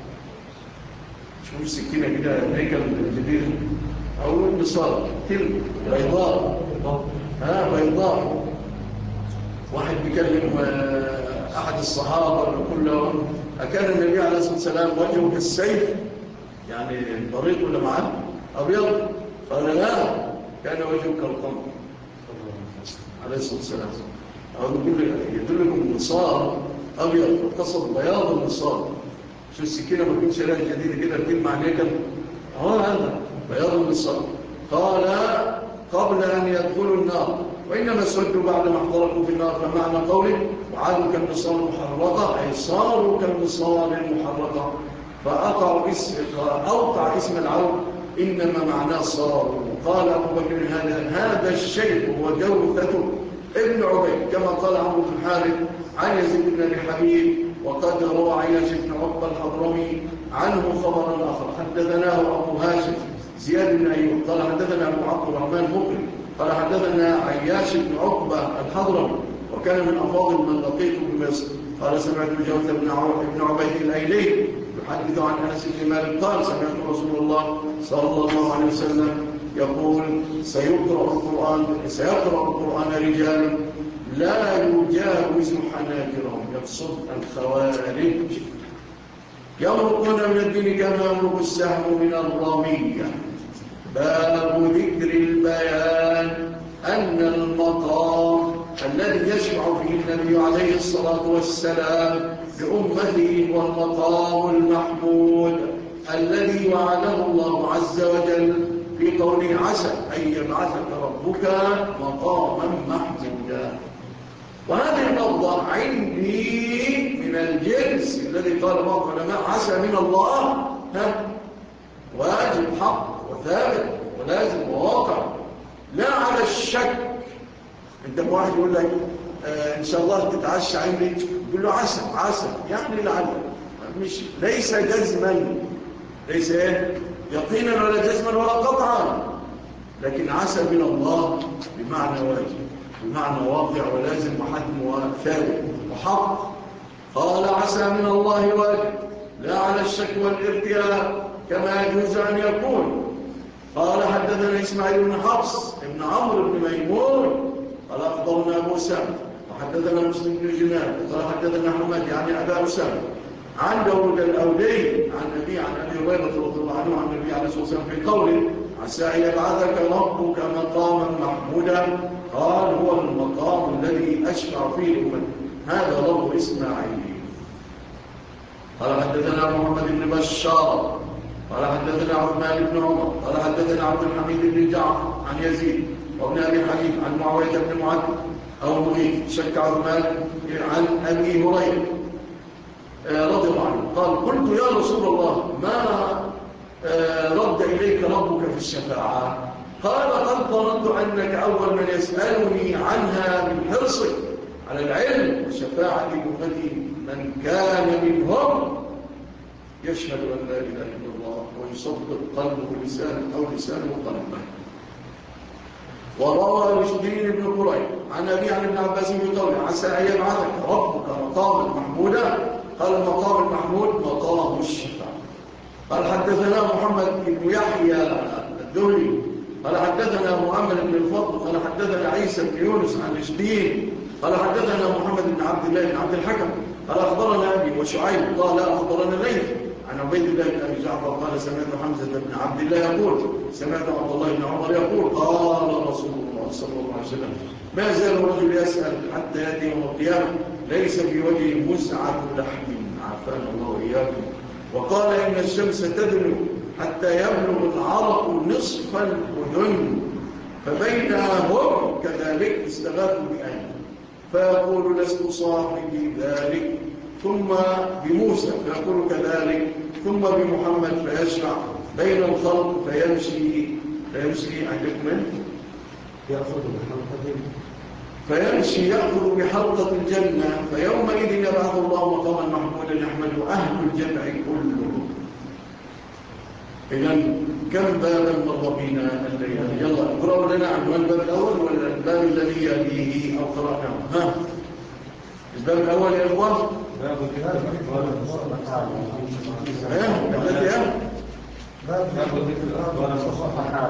شوف السكينة كده هيكل الجديد أو النصار تلمع بيضاء ها بيضاء. واحد بيكلم أحد الصحابة يقول له أكان النبي عليه الصلاة والسلام وجهه كالسيف يعني طريق ولا معاه أبيض؟ قال لا كان وجهه كالقمر عليه الصلاة والسلام. أو يدلكم النصار أبيض واتصل بياض النصار. شو السكينة ما تكونش لها جديدة كده بتلمع عليك اه هذا بياض النصار. قال قبل أن يدخلوا النار وإنما سودوا بعد ما احترقوا في النار، فمعنى قوله وعادوا كالنصار المحرقة أي صاروا كالنصار المحرقة. فأقع اسم أوقع اسم العود إنما معناه صاروا. قال أبو بكر هذا هذا الشيء هو جوثة ابن عبيد كما قال عمرو بن الحارث عن يزيد بن أبي حبيب، وقد روى عياش بن عقبة الحضرمي عنه خبرا آخر حدثناه أبو هاشم زياد بن أيوب قال حدثنا أبو عبد الرحمن مقرن قال حدثنا عياش بن عقبة الحضرمي وكان من أفاضل من لقيته بمصر. قال سمعت جوثة بن عبيد الأيلي يحدث عن أنس بن مالك قال سمعت رسول الله صلى الله عليه وسلم يقول سيقرأ القرآن سيقرأ القرآن رجال لا يجاوز حناجرهم، يقصد الخوارج، يمرقون من الدين كما يمرق السهم من الرمية. باب ذكر البيان أن المقام الذي يشفع فيه النبي عليه الصلاة والسلام لأمته هو المقام المحمود الذي وعده الله عز وجل في قوله عسى أن يبعثك ربك مقاما محمودا. وهذه اللفظة عندي من الجنس الذي قال بعض العلماء عسى من الله ها واجب حق وثابت ولازم وواقع لا على الشك. انت واحد يقول لك آه ان شاء الله تتعشى عندي تقول له عسى عسى يعني لعل، مش ليس جزما ليس ايه يقينا ولا جزما ولا قطعا، لكن عسى من الله بمعنى واجب بمعنى واقع ولازم وحتم وثابت وحق. قال عسى من الله واجب لا على الشك والارتياب كما يجوز أن يكون. قال حدثنا إسماعيل بن حفص بن عمرو بن ميمون قال أخبرنا أبو أسامة وحدثنا مسلم بن جناد قال حدثنا حماد يعني أبا أسامة عن داود الأودي عن أبي عن أبي هريرة رضي الله عنه عن النبي عليه الصلاة والسلام في قوله عسى أن يبعثك ربك مقاما محمودا قال هو المقام الذي أشفع فيه الأمة. هذا لفظ إسماعيل. قال حدثنا محمد بن بشار قال حدثنا عثمان بن عمر قال حدثنا عبد الحميد بن جعفر عن يزيد وابن أبي حبيب عن معاوية بن معد أو مغيث شك عثمان عن أبي هريرة رضي الله عنه قال قلت يا رسول الله ما رد إليك ربك في الشفاعة؟ قال قد ظننت أنك أول من يسألني عنها من حرصك على العلم وشفاعة أمتي من كان منهم يشهد أن لا إله إلا الله ويصدق قلبه لسانه أو لسانه قلبه. وروى رشدين بن قريب عن أبي عن ابن عباس بقوله عسى أن يبعثك ربك مقاما محمودا. قال المقام المحمود مقام الشفاعة. قال حدثنا محمد بن يحيى الدهلي قال حدثنا محمد بن الفضل قال حدثنا عيسى بن يونس عن رشدين قال حدثنا محمد بن عبد الله بن عبد الحكم قال أخبرنا أبي وشعيب قال أخبرنا ليث عن عبيد الله بن أبي جعفر قال سمعت حمزة بن عبد الله يقول سمعت عبد الله بن عمر يقول قال رسول الله صلى الله عليه وسلم ما زال الرجل يسأل حتى يأتي يوم القيامة ليس في وجهه مزعة لحم عافانا الله وإياكم. وقال إن الشمس تدنو حتى يبلغ العرق نصف الأذن فبينها هم كذلك استغاثوا بأين فيقول لست صاحبي ذلك ثم بموسى فيقول كذلك ثم بمحمد فيشفع بين الخلق فيمشي فيمشي عن يكمل يأخذ بحلقة فيمشي يأخذ بحلقة الجنة فيومئذ يبعث الله مقاما محمودا يحمد أهل الجمع كلهم. إذن كم بابا مر بنا الليلة؟ يلا اقرأوا لنا عنوان الباب الأول ولا الباب الذي يليه أو قرأناه؟ ها الباب الأول يا إخوان باب الكتاب الذي ها باب ذكر الأخبار الصحيحة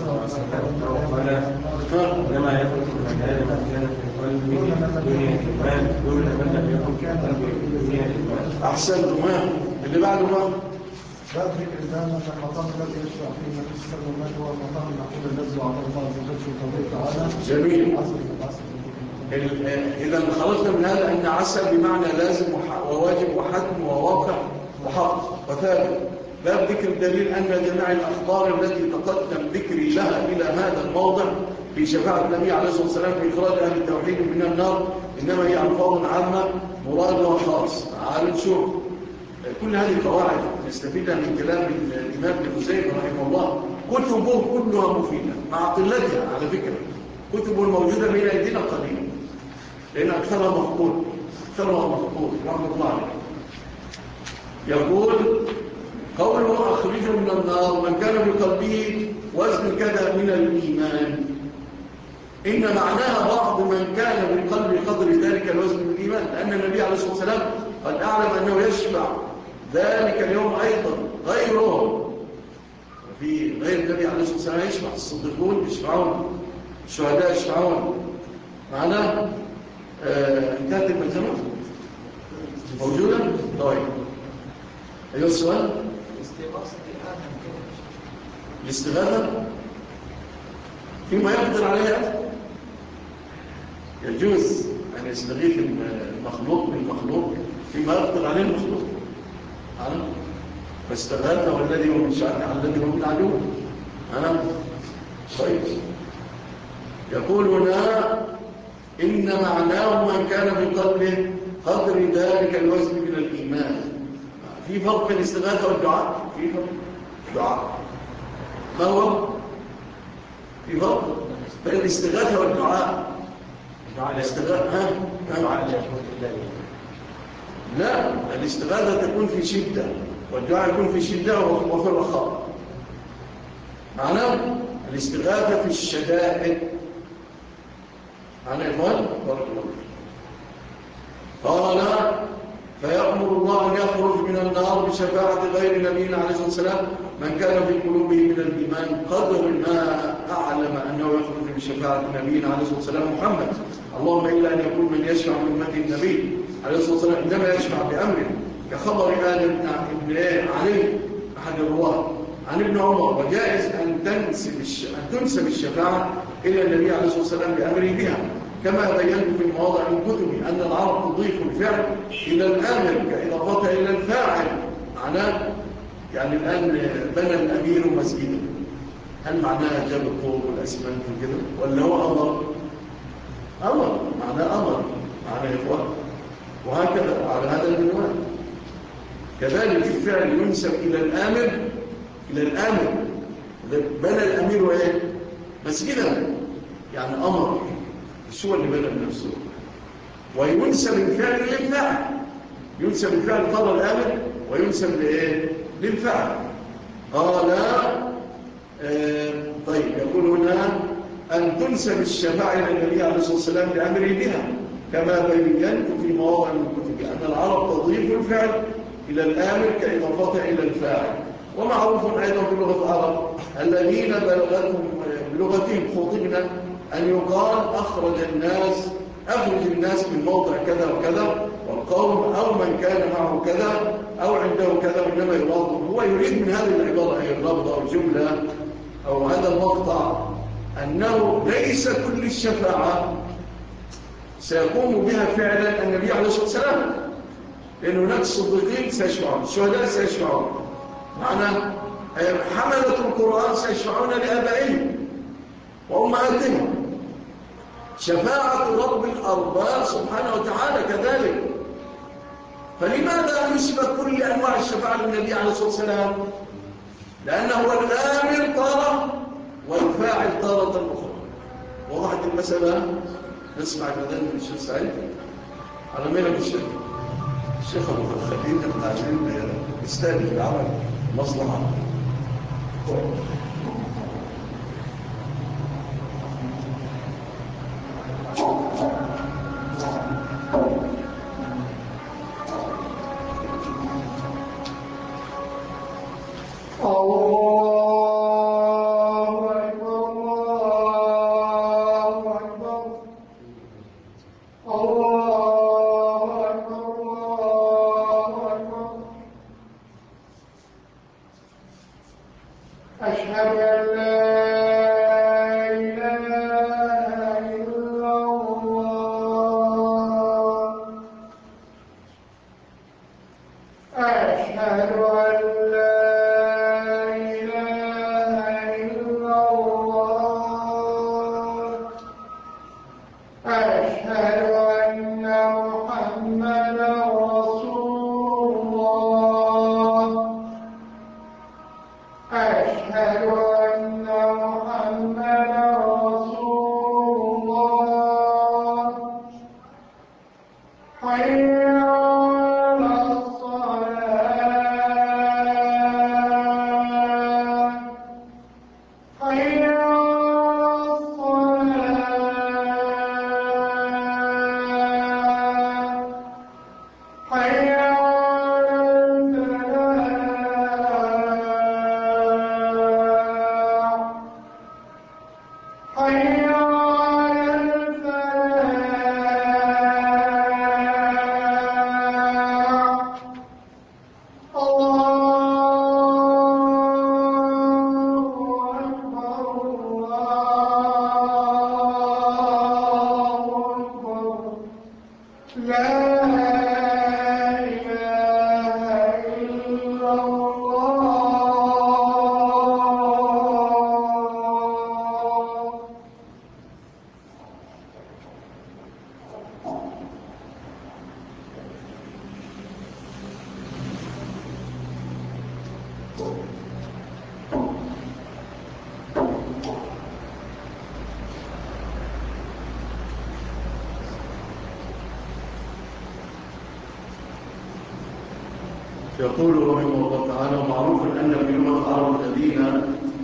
لما يكون من هذا من كان في قلبه دنيا الإيمان دون من لم يكن في قلبه دنيا الإيمان. أحسن ما اللي بعده ما باب ذكر الدامة المقام الذي يشرع فيه النبي صلى الله عليه وسلم هو المقام المحمود الذي وعده الله عز وجل في قوله تعالى. جميل. إذا خرجنا من هذا أن عسى بمعنى لازم وواجب وحتم وواقع وحق وثابت. باب ذكر الدليل أن جميع الأخبار التي تقدم ذكري لها إلى هذا الموضع في شفاعة النبي عليه الصلاة والسلام في إخراج أهل التوحيد من النار إنما هي ألفاظ عامة مرادها خاص. تعالوا نشوف كل هذه القواعد نستفيدها من كلام الإمام ابن خزيمة رحمه الله. كتبه كلها مفيدة مع قلتها على فكرة. كتبه الموجودة بين أيدينا قليلا لأن أكثرها مفقود أكثرها مفقود رحمه الله عليه. يقول قوله أخرجه من النار من كان بقلبه وزن كذا من الإيمان إن معناها بعض من كان بالقلب قدر ذلك الوزن من الإيمان لأن النبي عليه الصلاة والسلام قد أعلم أنه يشفع ذلك اليوم أيضا غيره في غير النبي عليه الصلاة والسلام يشفع الصديقون يشفعون الشهداء يشفعون معناه انتهت الملزمة موجودة؟ طيب أيها السؤال الاستغاثة فيما يقدر عليها يجوز أن يستغيث المخلوق بالمخلوق فيما يقدر عليه المخلوق فاستغاثة والذي هو من شأنه على الذي هو من عدو أنا طيب يقول هنا إن معناه من كان في قلبه قدر ذلك الوزن من الإيمان. في فرق بين الاستغاثة والدعاء في فرق دعاء ما هو في فرق بين الاستغاثة والدعاء الاستغاثة ها لا الاستغاثة تكون في شدة والدعاء يكون في شدة وفي الرخاء. معناه الاستغاثة في الشدائد معناه إخوان بارك الله قال فيأمر الله أن يخرج من النار بشفاعة غير نبينا عليه الصلاة والسلام من كان في قلوبه من الإيمان قدر ما أعلم أنه يخرج بشفاعة نبينا عليه الصلاة والسلام محمد. اللهم إلا أن يكون من يشفع من أمة النبي عليه الصلاة والسلام إنما يشفع بأمره كخبر آدم ابن علي أحد الرواة عن ابن عمر وجائز أن تنسب أن تنسب الشفاعة إلى النبي عليه الصلاة والسلام بأمره بها كما بينت في مواضع من كتبي أن العرب تضيف الفعل إلى الآمر كإضافتها إلى الفاعل. معناه يعني الآن بنى الأمير مسجدا هل معناه جاب الطوب والأسمنت وكده ولا هو أمر؟ أمر معناه أمر معناه إخوان وهكذا على هذا المنوال. كذلك الفعل ينسب إلى الآمر إلى الآمر بنى الأمير وإيه؟ مسجدا يعني أمر مش هو اللي بنى بنفسه. وينسب الفعل للفعل ينسب الفعل قبل الآمر وينسب لإيه؟ للفعل. قال آه طيب يقول هنا أن تنسب الشفاعة إلى النبي عليه الصلاة والسلام لأمره بها، كما بينت في مواضع من الكتب أن العرب تضيف الفعل إلى الآمر كإضافته إلى الفاعل. ومعروف أيضا في لغة العرب الذين بلغتهم بلغتهم خطبنا أن يقال أخرج الناس أخرج الناس من موضع كذا وكذا، والقوم أو من كان معه كذا أو عنده كذا، وإنما يراد هو يريد من هذه العبارة أي اللفظ أو الجملة أو هذا المقطع أنه ليس كل الشفاعة سيقوم بها فعلا النبي عليه الصلاة والسلام، لأن هناك الصديقين سيشفعون، الشهداء سيشفعون، معنى حملة القرآن سيشفعون لآبائهم وأمهاتهم. شفاعة رب الأرباب سبحانه وتعالى كذلك. فلماذا نسبة كل أنواع الشفاعة للنبي عليه الصلاة والسلام؟ لأنه هو الآمر طارة والفاعل طارة أخرى. وضحت المسألة. نسمع الأذان من الشيخ سعيد على ميلة الشيخ الشيخ أبو الخليل احنا عايزين نستهدف العمل مصلحة. يقول رحمه الله تعالى: ومعروف أن في لغة العرب الذين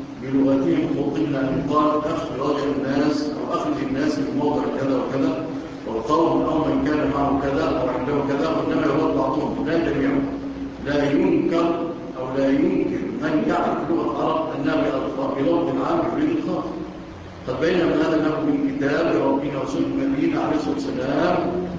بلغتهم خطبنا أن قال أخرج الناس أو أخرج الناس من موضع كذا وكذا، والقوم أو من كان معه كذا أو عنده كذا، وإنما يراد بعضهم لا جميعهم. لا ينكر أو لا يمكن من يعرف لغة العرب أنها بلغة عام يريد الخاص. قد بينا من هذا له من كتاب ربنا وسنة نبينا عليه الصلاة والسلام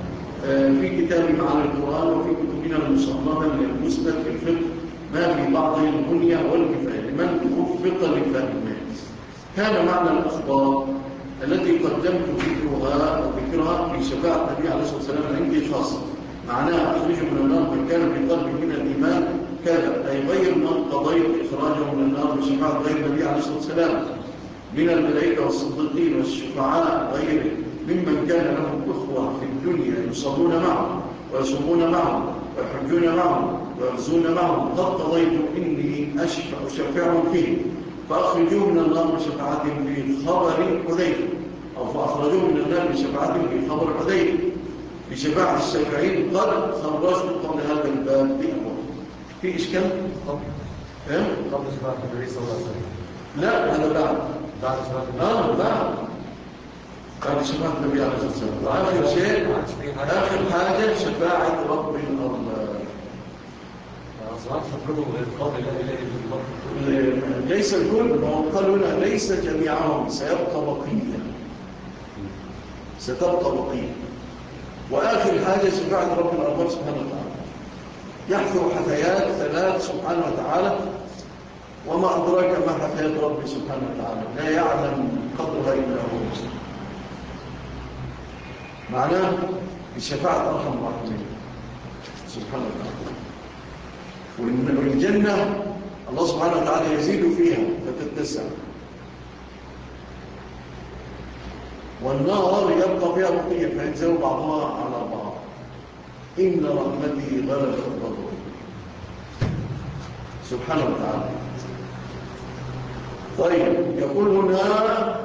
في كتاب معاني القرآن، وفي كتبنا المصنفة من المسند في الفقه ما في بعض البنية والكفاية لمن وفق لفهم الناس. كان معنى الأخبار التي قدمت ذكرها وذكرها في شفاعة النبي عليه الصلاة والسلام عندي خاصة، معناها أخرجه من النار من كان في قلبه من الإيمان كذا، أي غير من قضيت إخراجه من النار بشفاعة غير النبي عليه الصلاة والسلام من الملائكة والصديقين والشفعاء غيره ممن كان لهم أخوة في الدنيا يصلون معه ويصومون معه ويحجون معه ويغزون معه، قد قضيت إني أشفع شفاعهم فيه فأخرجوه من النار بشفاعتهم في خبر حذيفة، أو فأخرجوه من النار بشفاعتهم في خبر حذيفة بشفاعة الشافعين قد خرجت قبل هذا الباب بأمر. في إشكال؟ قبل شفاعة النبي صلى الله عليه وسلم. لا، هذا بعد بعد شفاعة النبي. آه بعد هذه شفاعة النبي عليه الصلاة والسلام. وآخر شيء آخر حاجة شفاعة رب الأرباب. ليس الكل، وقال هنا ليس جميعهم، سيبقى بقية، ستبقى بقية. وآخر حاجة شفاعة رب الأرباب سبحانه وتعالى، يحثر حثيات ثلاث سبحانه وتعالى، وما أدراك ما حثيات ربي سبحانه وتعالى، لا يعلم قدرها إلا هو. معناه بشفاعة أرحم الراحمين سبحانه وتعالى. والجنة الله سبحانه وتعالى يزيد فيها فتتسع، والنار يبقى فيها بقية فينزل بعضها على بعض. إن رحمتي غلبت غضبي سبحانه وتعالى. طيب، يقول هنا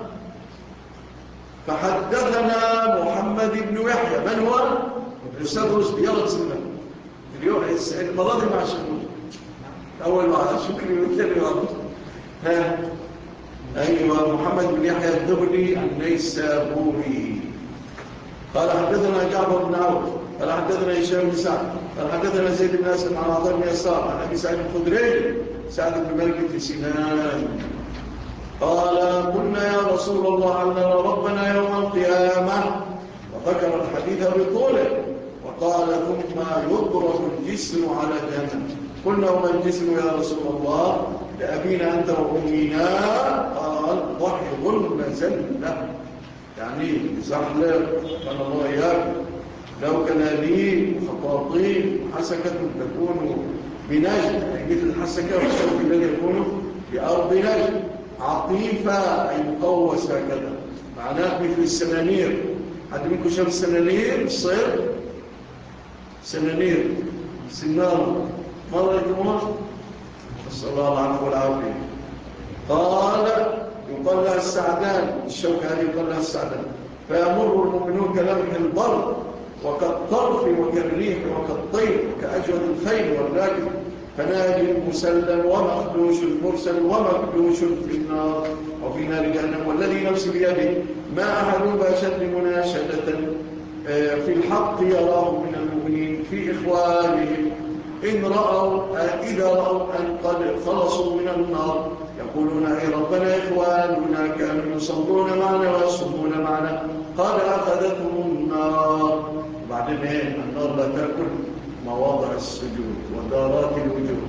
فحدثنا محمد بن يحيى. من هو؟ الأستاذ رشدي. يلا تسلم اليوم المرة دي مع شكري، أول مع شكري والثاني مع ها أيوة محمد بن يحيى الدبلي النيسابوري قال حدثنا جعفر بن عوف قال حدثنا هشام بن سعد قال حدثنا زيد بن أسلم عن عطاء بن يسار عن أبي سعيد الخدري سعد بن مالك في سنان قال قلنا يا رسول الله هل نرى ربنا يوم القيامة؟ وذكر الحديث بطوله وقال ثم يضرب الجسر على جهنم. قلنا وما الجسر يا رسول الله؟ لأبينا أنت وأمينا. قال ضحي المزلة، يعني زحلق قال الله إياك لو كان لي خطاطيف حسكة تكون بنجد، مثل الحسكة والشوك الذي يكون بأرض نجد عطيفة أي مقوسة كذا، معناه مثل السنانير. حد منكم شاف السنانير الصير؟ سنانير سنارة مرة يجمعها نسأل الله العفو والعافية. قال يقال لها السعدان، الشوكة هذه يقال لها السعدان. فيمر المؤمنون كلمح البر وكالطرف وكالريح وكالطير وكأجود الخيل والراكب فناجي مسلم ومخدوش مرسل ومخدوش في النار وفي نار جهنم. والذي نفسي بيده ما أحد بأشد مناشدة في الحق يراه من المؤمنين في إخوانهم إن رأوا إذا رأوا أن قد خلصوا من النار يقولون أي ربنا إخواننا كانوا يصلون معنا ويصومون معنا قد أخذتهم النار. وبعدين إيه؟ النار لا تأكل مواضع السجود ودارات الوجود.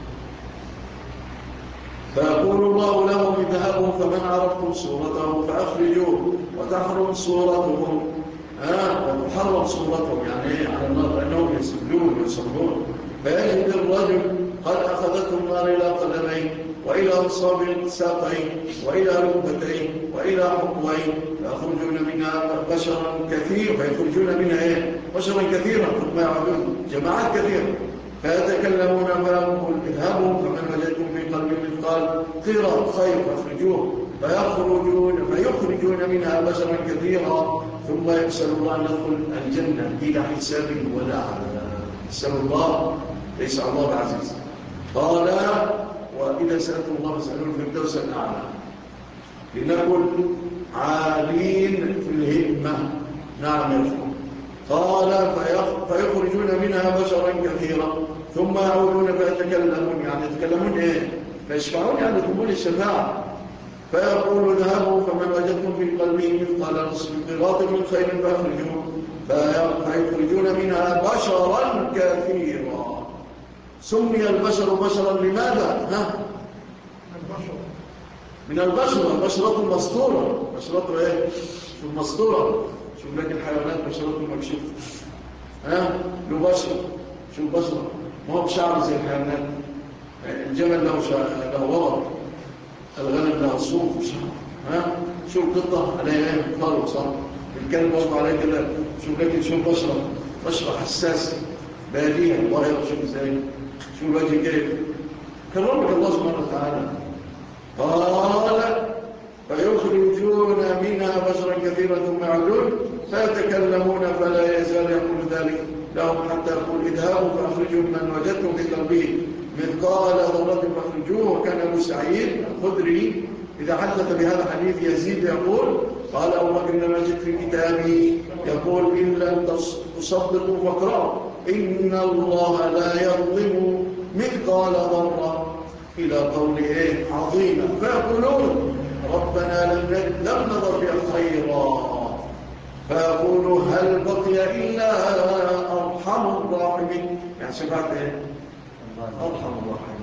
فيقول الله لهم اذهبوا فمن عرفتم صورته فأخرجوه وتحرم صورتهم ها وتحرم صورتهم يعني ايه على النار لأنهم يسجدون ويصلون. فيجد الرجل قد أخذته النار إلى قدمين وإلى أنصاب ساقين وإلى ركبتين وإلى حقوين فيخرجون منها بشرا كثيرا فيخرجون منها إيه؟ بشرا كثيرا ثم يعودون جماعات كثيرة فيتكلمون فيقول اذهبوا فمن وجدتم في قلبه مثقال قيراط خير فاخرجوه فيخرجون فيخرجون منها بشرا كثيرا ثم يسأل الله أن ندخل الجنة بلا حساب ولا عذاب. يسأل الله ليس الله بعزيز. قال وإذا سألتم الله فاسألوا الفردوس الأعلى لنكن عالين في الهمة. نعم يفهم. قال فيخرجون منها بشرا كثيرا ثم يعودون فيتكلمون يعني يتكلمون ايه؟ فيشفعون يعني يطلبون الشفاعة. فيقول اذهبوا فمن وجدتم في قلبه مثقال نصف قيراط من خير فاخرجوه فيخرجون منها بشرا كثيرا. سمي البشر بشرا لماذا؟ ها؟ من البشرة البشرة المسطورة. بشرة ايه؟ شو المسطورة؟ شوف لك الحيوانات بشرته مكشوفة ها له بشرة. شو البشرة؟ ما هو بشعر زي الحيوانات. الجمل له له ورق، الغنم له صوف وشعر ها. شو القطة عليها ايه؟ فرو صح. الكلب برضه عليه كده. شوف لك شو بشرة بشرة حساسة بادية الله يرشد ازاي. شو الوجه كيف كرمك الله سبحانه وتعالى. قال فيخرجون منها بشرا كثيرا ثم يعودون فيتكلمون فلا يزال يقول ذلك لهم حتى يقول اذهبوا فاخرجوا من وجدتم في قلبه مثقال ذرة فاخرجوه. وكان ابو سعيد الخدري إذا حدث بهذا الحديث يزيد يقول قال أبو بكر بن ماجد في كتابه يقول إن لم تصدقوا فاقرأوا إن الله لا يظلم مثقال ذرة إلى قول إيه عظيمة، فيقولون ربنا لم لم نظر فيها خيرا، فيقول هل بقي إلا أرحم الراحمين. يعني سمعت إيه أرحم الراحمين.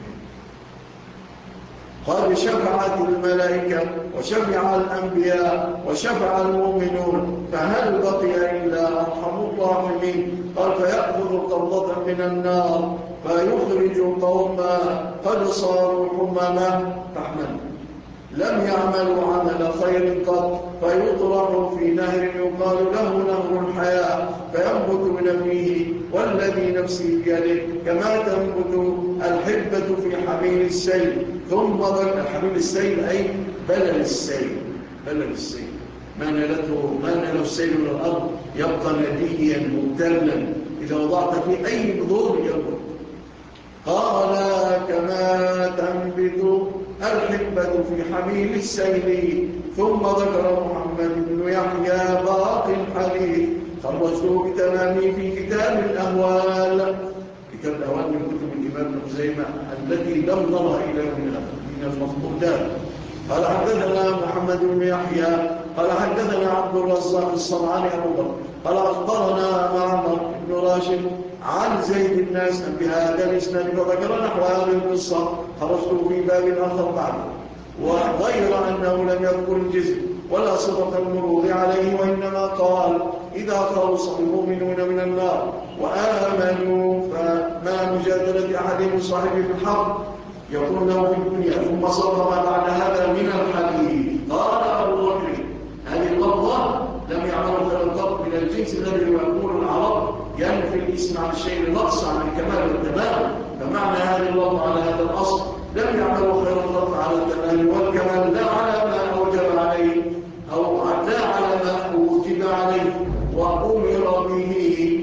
قال شفعت الملائكة وشفع الأنبياء وشفع المؤمنون، فهل بقي إلا أرحم الراحمين. قال فيأخذ قبضة من النار فيخرج قوما قد صاروا حمما فحما لم يعملوا عمل خير قط، فيطرح في نهر يقال له نهر الحياة فينبت من فيه والذي نفسي بيده كما تنبت الحبة في حميل السيل. ثم ذكر حميل السيل أي بلل السيل، بلل السيل ما نالته ما ناله السيل من الأرض يبقى نديا مبتلا، إذا وضعت فيه أي بذور ينبت. قال كما تنبت الحبة في حميل السيل. ثم ذكر محمد بن يحيى باقي الحديث خرجته بتمامه في كتاب الأهوال، كتاب الأهوال من كتب الإمام ابن خزيمة التي لم نرها إلى يومنا من المخطوطات. قال حدثنا محمد بن يحيى قال حدثنا عبد الرزاق الصنعاني أبو بكر قال أخبرنا معمر بن راشد عن زيد بن أسلم بهذا الإسناد فذكر نحو هذه القصة خرجته في باب آخر بعده، وغير أنه لم يذكر الجزء ولا صفة المروض عليه، وإنما قال إذا خلص المؤمنون من النار وآمنوا فما مجادلة أحدهم صاحبه في الحرب يكون له في الدنيا. ثم صار ما بعد هذا من الحديث. قال أبو بكر هذه اللفظة لم يعملوا خير القط من الجنس الذي يقول العرب ينفي الاسم عن الشيء نقص عن الكمال والتمام، فمعنى هذه اللفظة على هذا الأصل لم يعملوا خير القط على التمام والكمال لا على ما أوجب عليه أو لا على ما أوجب عليه وأمر به.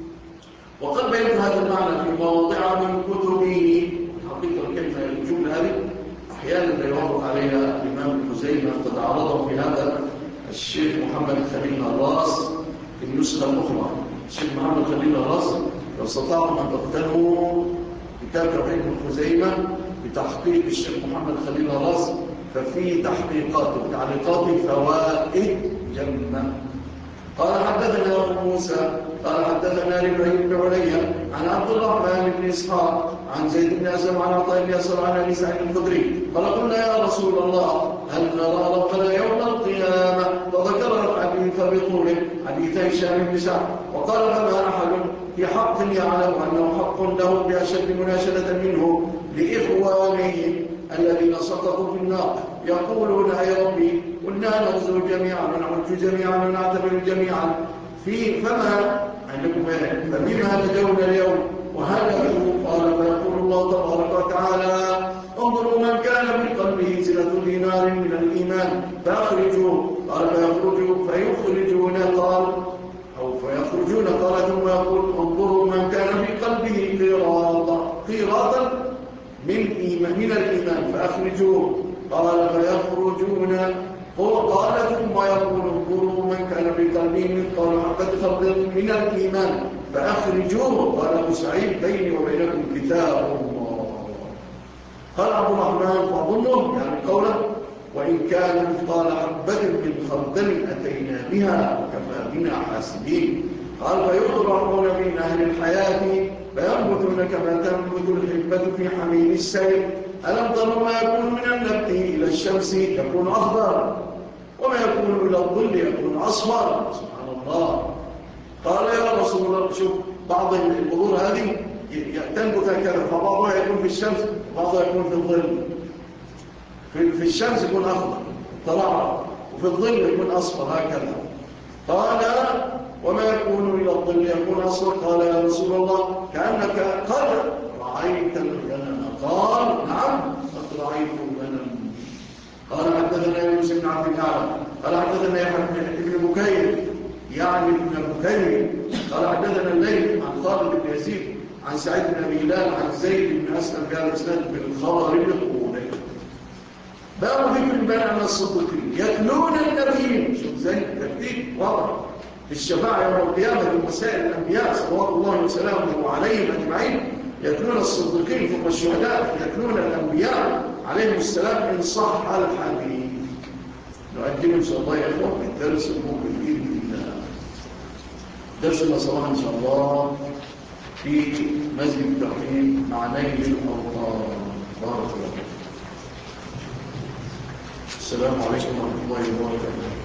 وقد بينت هذا المعنى في مواضع من كتبه. حقيقة الكلمة الجملة هذه أحيانا لا يوافق عليها الإمام ابن خزيمة قد عرضه في هذا الشيخ محمد خليل الراس في النسخة الأخرى. الشيخ محمد خليل الراس لو استطاعوا أن تقتنوا كتاب توحيد ابن خزيمة بتحقيق الشيخ محمد خليل الراس ففي تحقيقات وتعليقات فوائد جمة. قال حدثنا أبو موسى قال حدثنا ربعي بن عليا عن عبد الرحمن بن إسحاق عن زيد بن أسلم عن عطاء بن يسار عن أبي سعيد الخدري قال قلنا يا رسول الله هل نرى ربنا يوم القيامة؟ فذكر الحديث بطوله حديث هشام بن سعد وقال فما أحد في حق يعلم أنه حق له بأشد مناشدة منه لإخوانه الذين سقطوا في النار يقولون يا ربي قلنا نغزو جميعا ونعج جميعا ونعتبر جميعا في فما عندكم فبما نجونا اليوم وهلكوا. قال فيقول الله تبارك وتعالى انظروا من كان في قلبه زنة دينار من الإيمان فأخرجوه. قال فيخرجوا فيخرجون قال أو فيخرجون قال ثم يقول انظروا من كان في قلبه قيراطا قيراطا من إيمان من الإيمان فأخرجوه. قال فيخرجون قال ثم يقول انظروا من كان في قلبه مثقال حبة خردل من الإيمان فأخرجوه. قال أبو سعيد بيني وبينكم كتاب الله. قال عبد الرحمن فأظنه يعني قوله وإن كان مثقال حبة من خردل أتينا بها وكفى بنا حاسبين. قال فيطرحون في نهر الحياة فينبتون كما تنبت الحبة في حميل السيل. ألم تروا ما يكون من النبت إلى الشمس يكون أخضر وما يكون إلى الظل يكون أصفر. سبحان الله. قال يا رسول الله شوف بعض البذور هذه تنبت هكذا فبعضها يكون في الشمس وبعضها يكون في الظل. في الشمس يكون أخضر طلع وفي الظل يكون أصفر هكذا. قال وما يكون إلى الظل يكون أصفر. قال يا رسول الله كأنك قد رأيت الغنم. قال نعم قد رأيت الغنم. قال حدثنا يونس بن عبد الأعلى قال حدثنا يحيى بن بكير يعني ابن بكير قال حدثنا الليث عن خالد بن يزيد عن سعيد بن أبي هلال عن زيد بن أسلم بهذا الإسناد بالخبر بطوله. باب ذكر البيان عن الصديقين يتلون النبيين. شوف ازاي ترتيب واضح في الشفاعة يوم القيامة بمسائل الأنبياء صلوات الله وسلامه عليهم أجمعين. يتلون الصديقين ثم الشهداء، يتلون الأنبياء عليهم السلام إن صح الحديث. نؤجل إن شاء الله يا إخوة الدرس المقبل بإذن الله. درسنا صباحا إن شاء الله في مسجد التوحيد مع نيل الأوطار. بارك الله. السلام عليكم ورحمة الله وبركاته.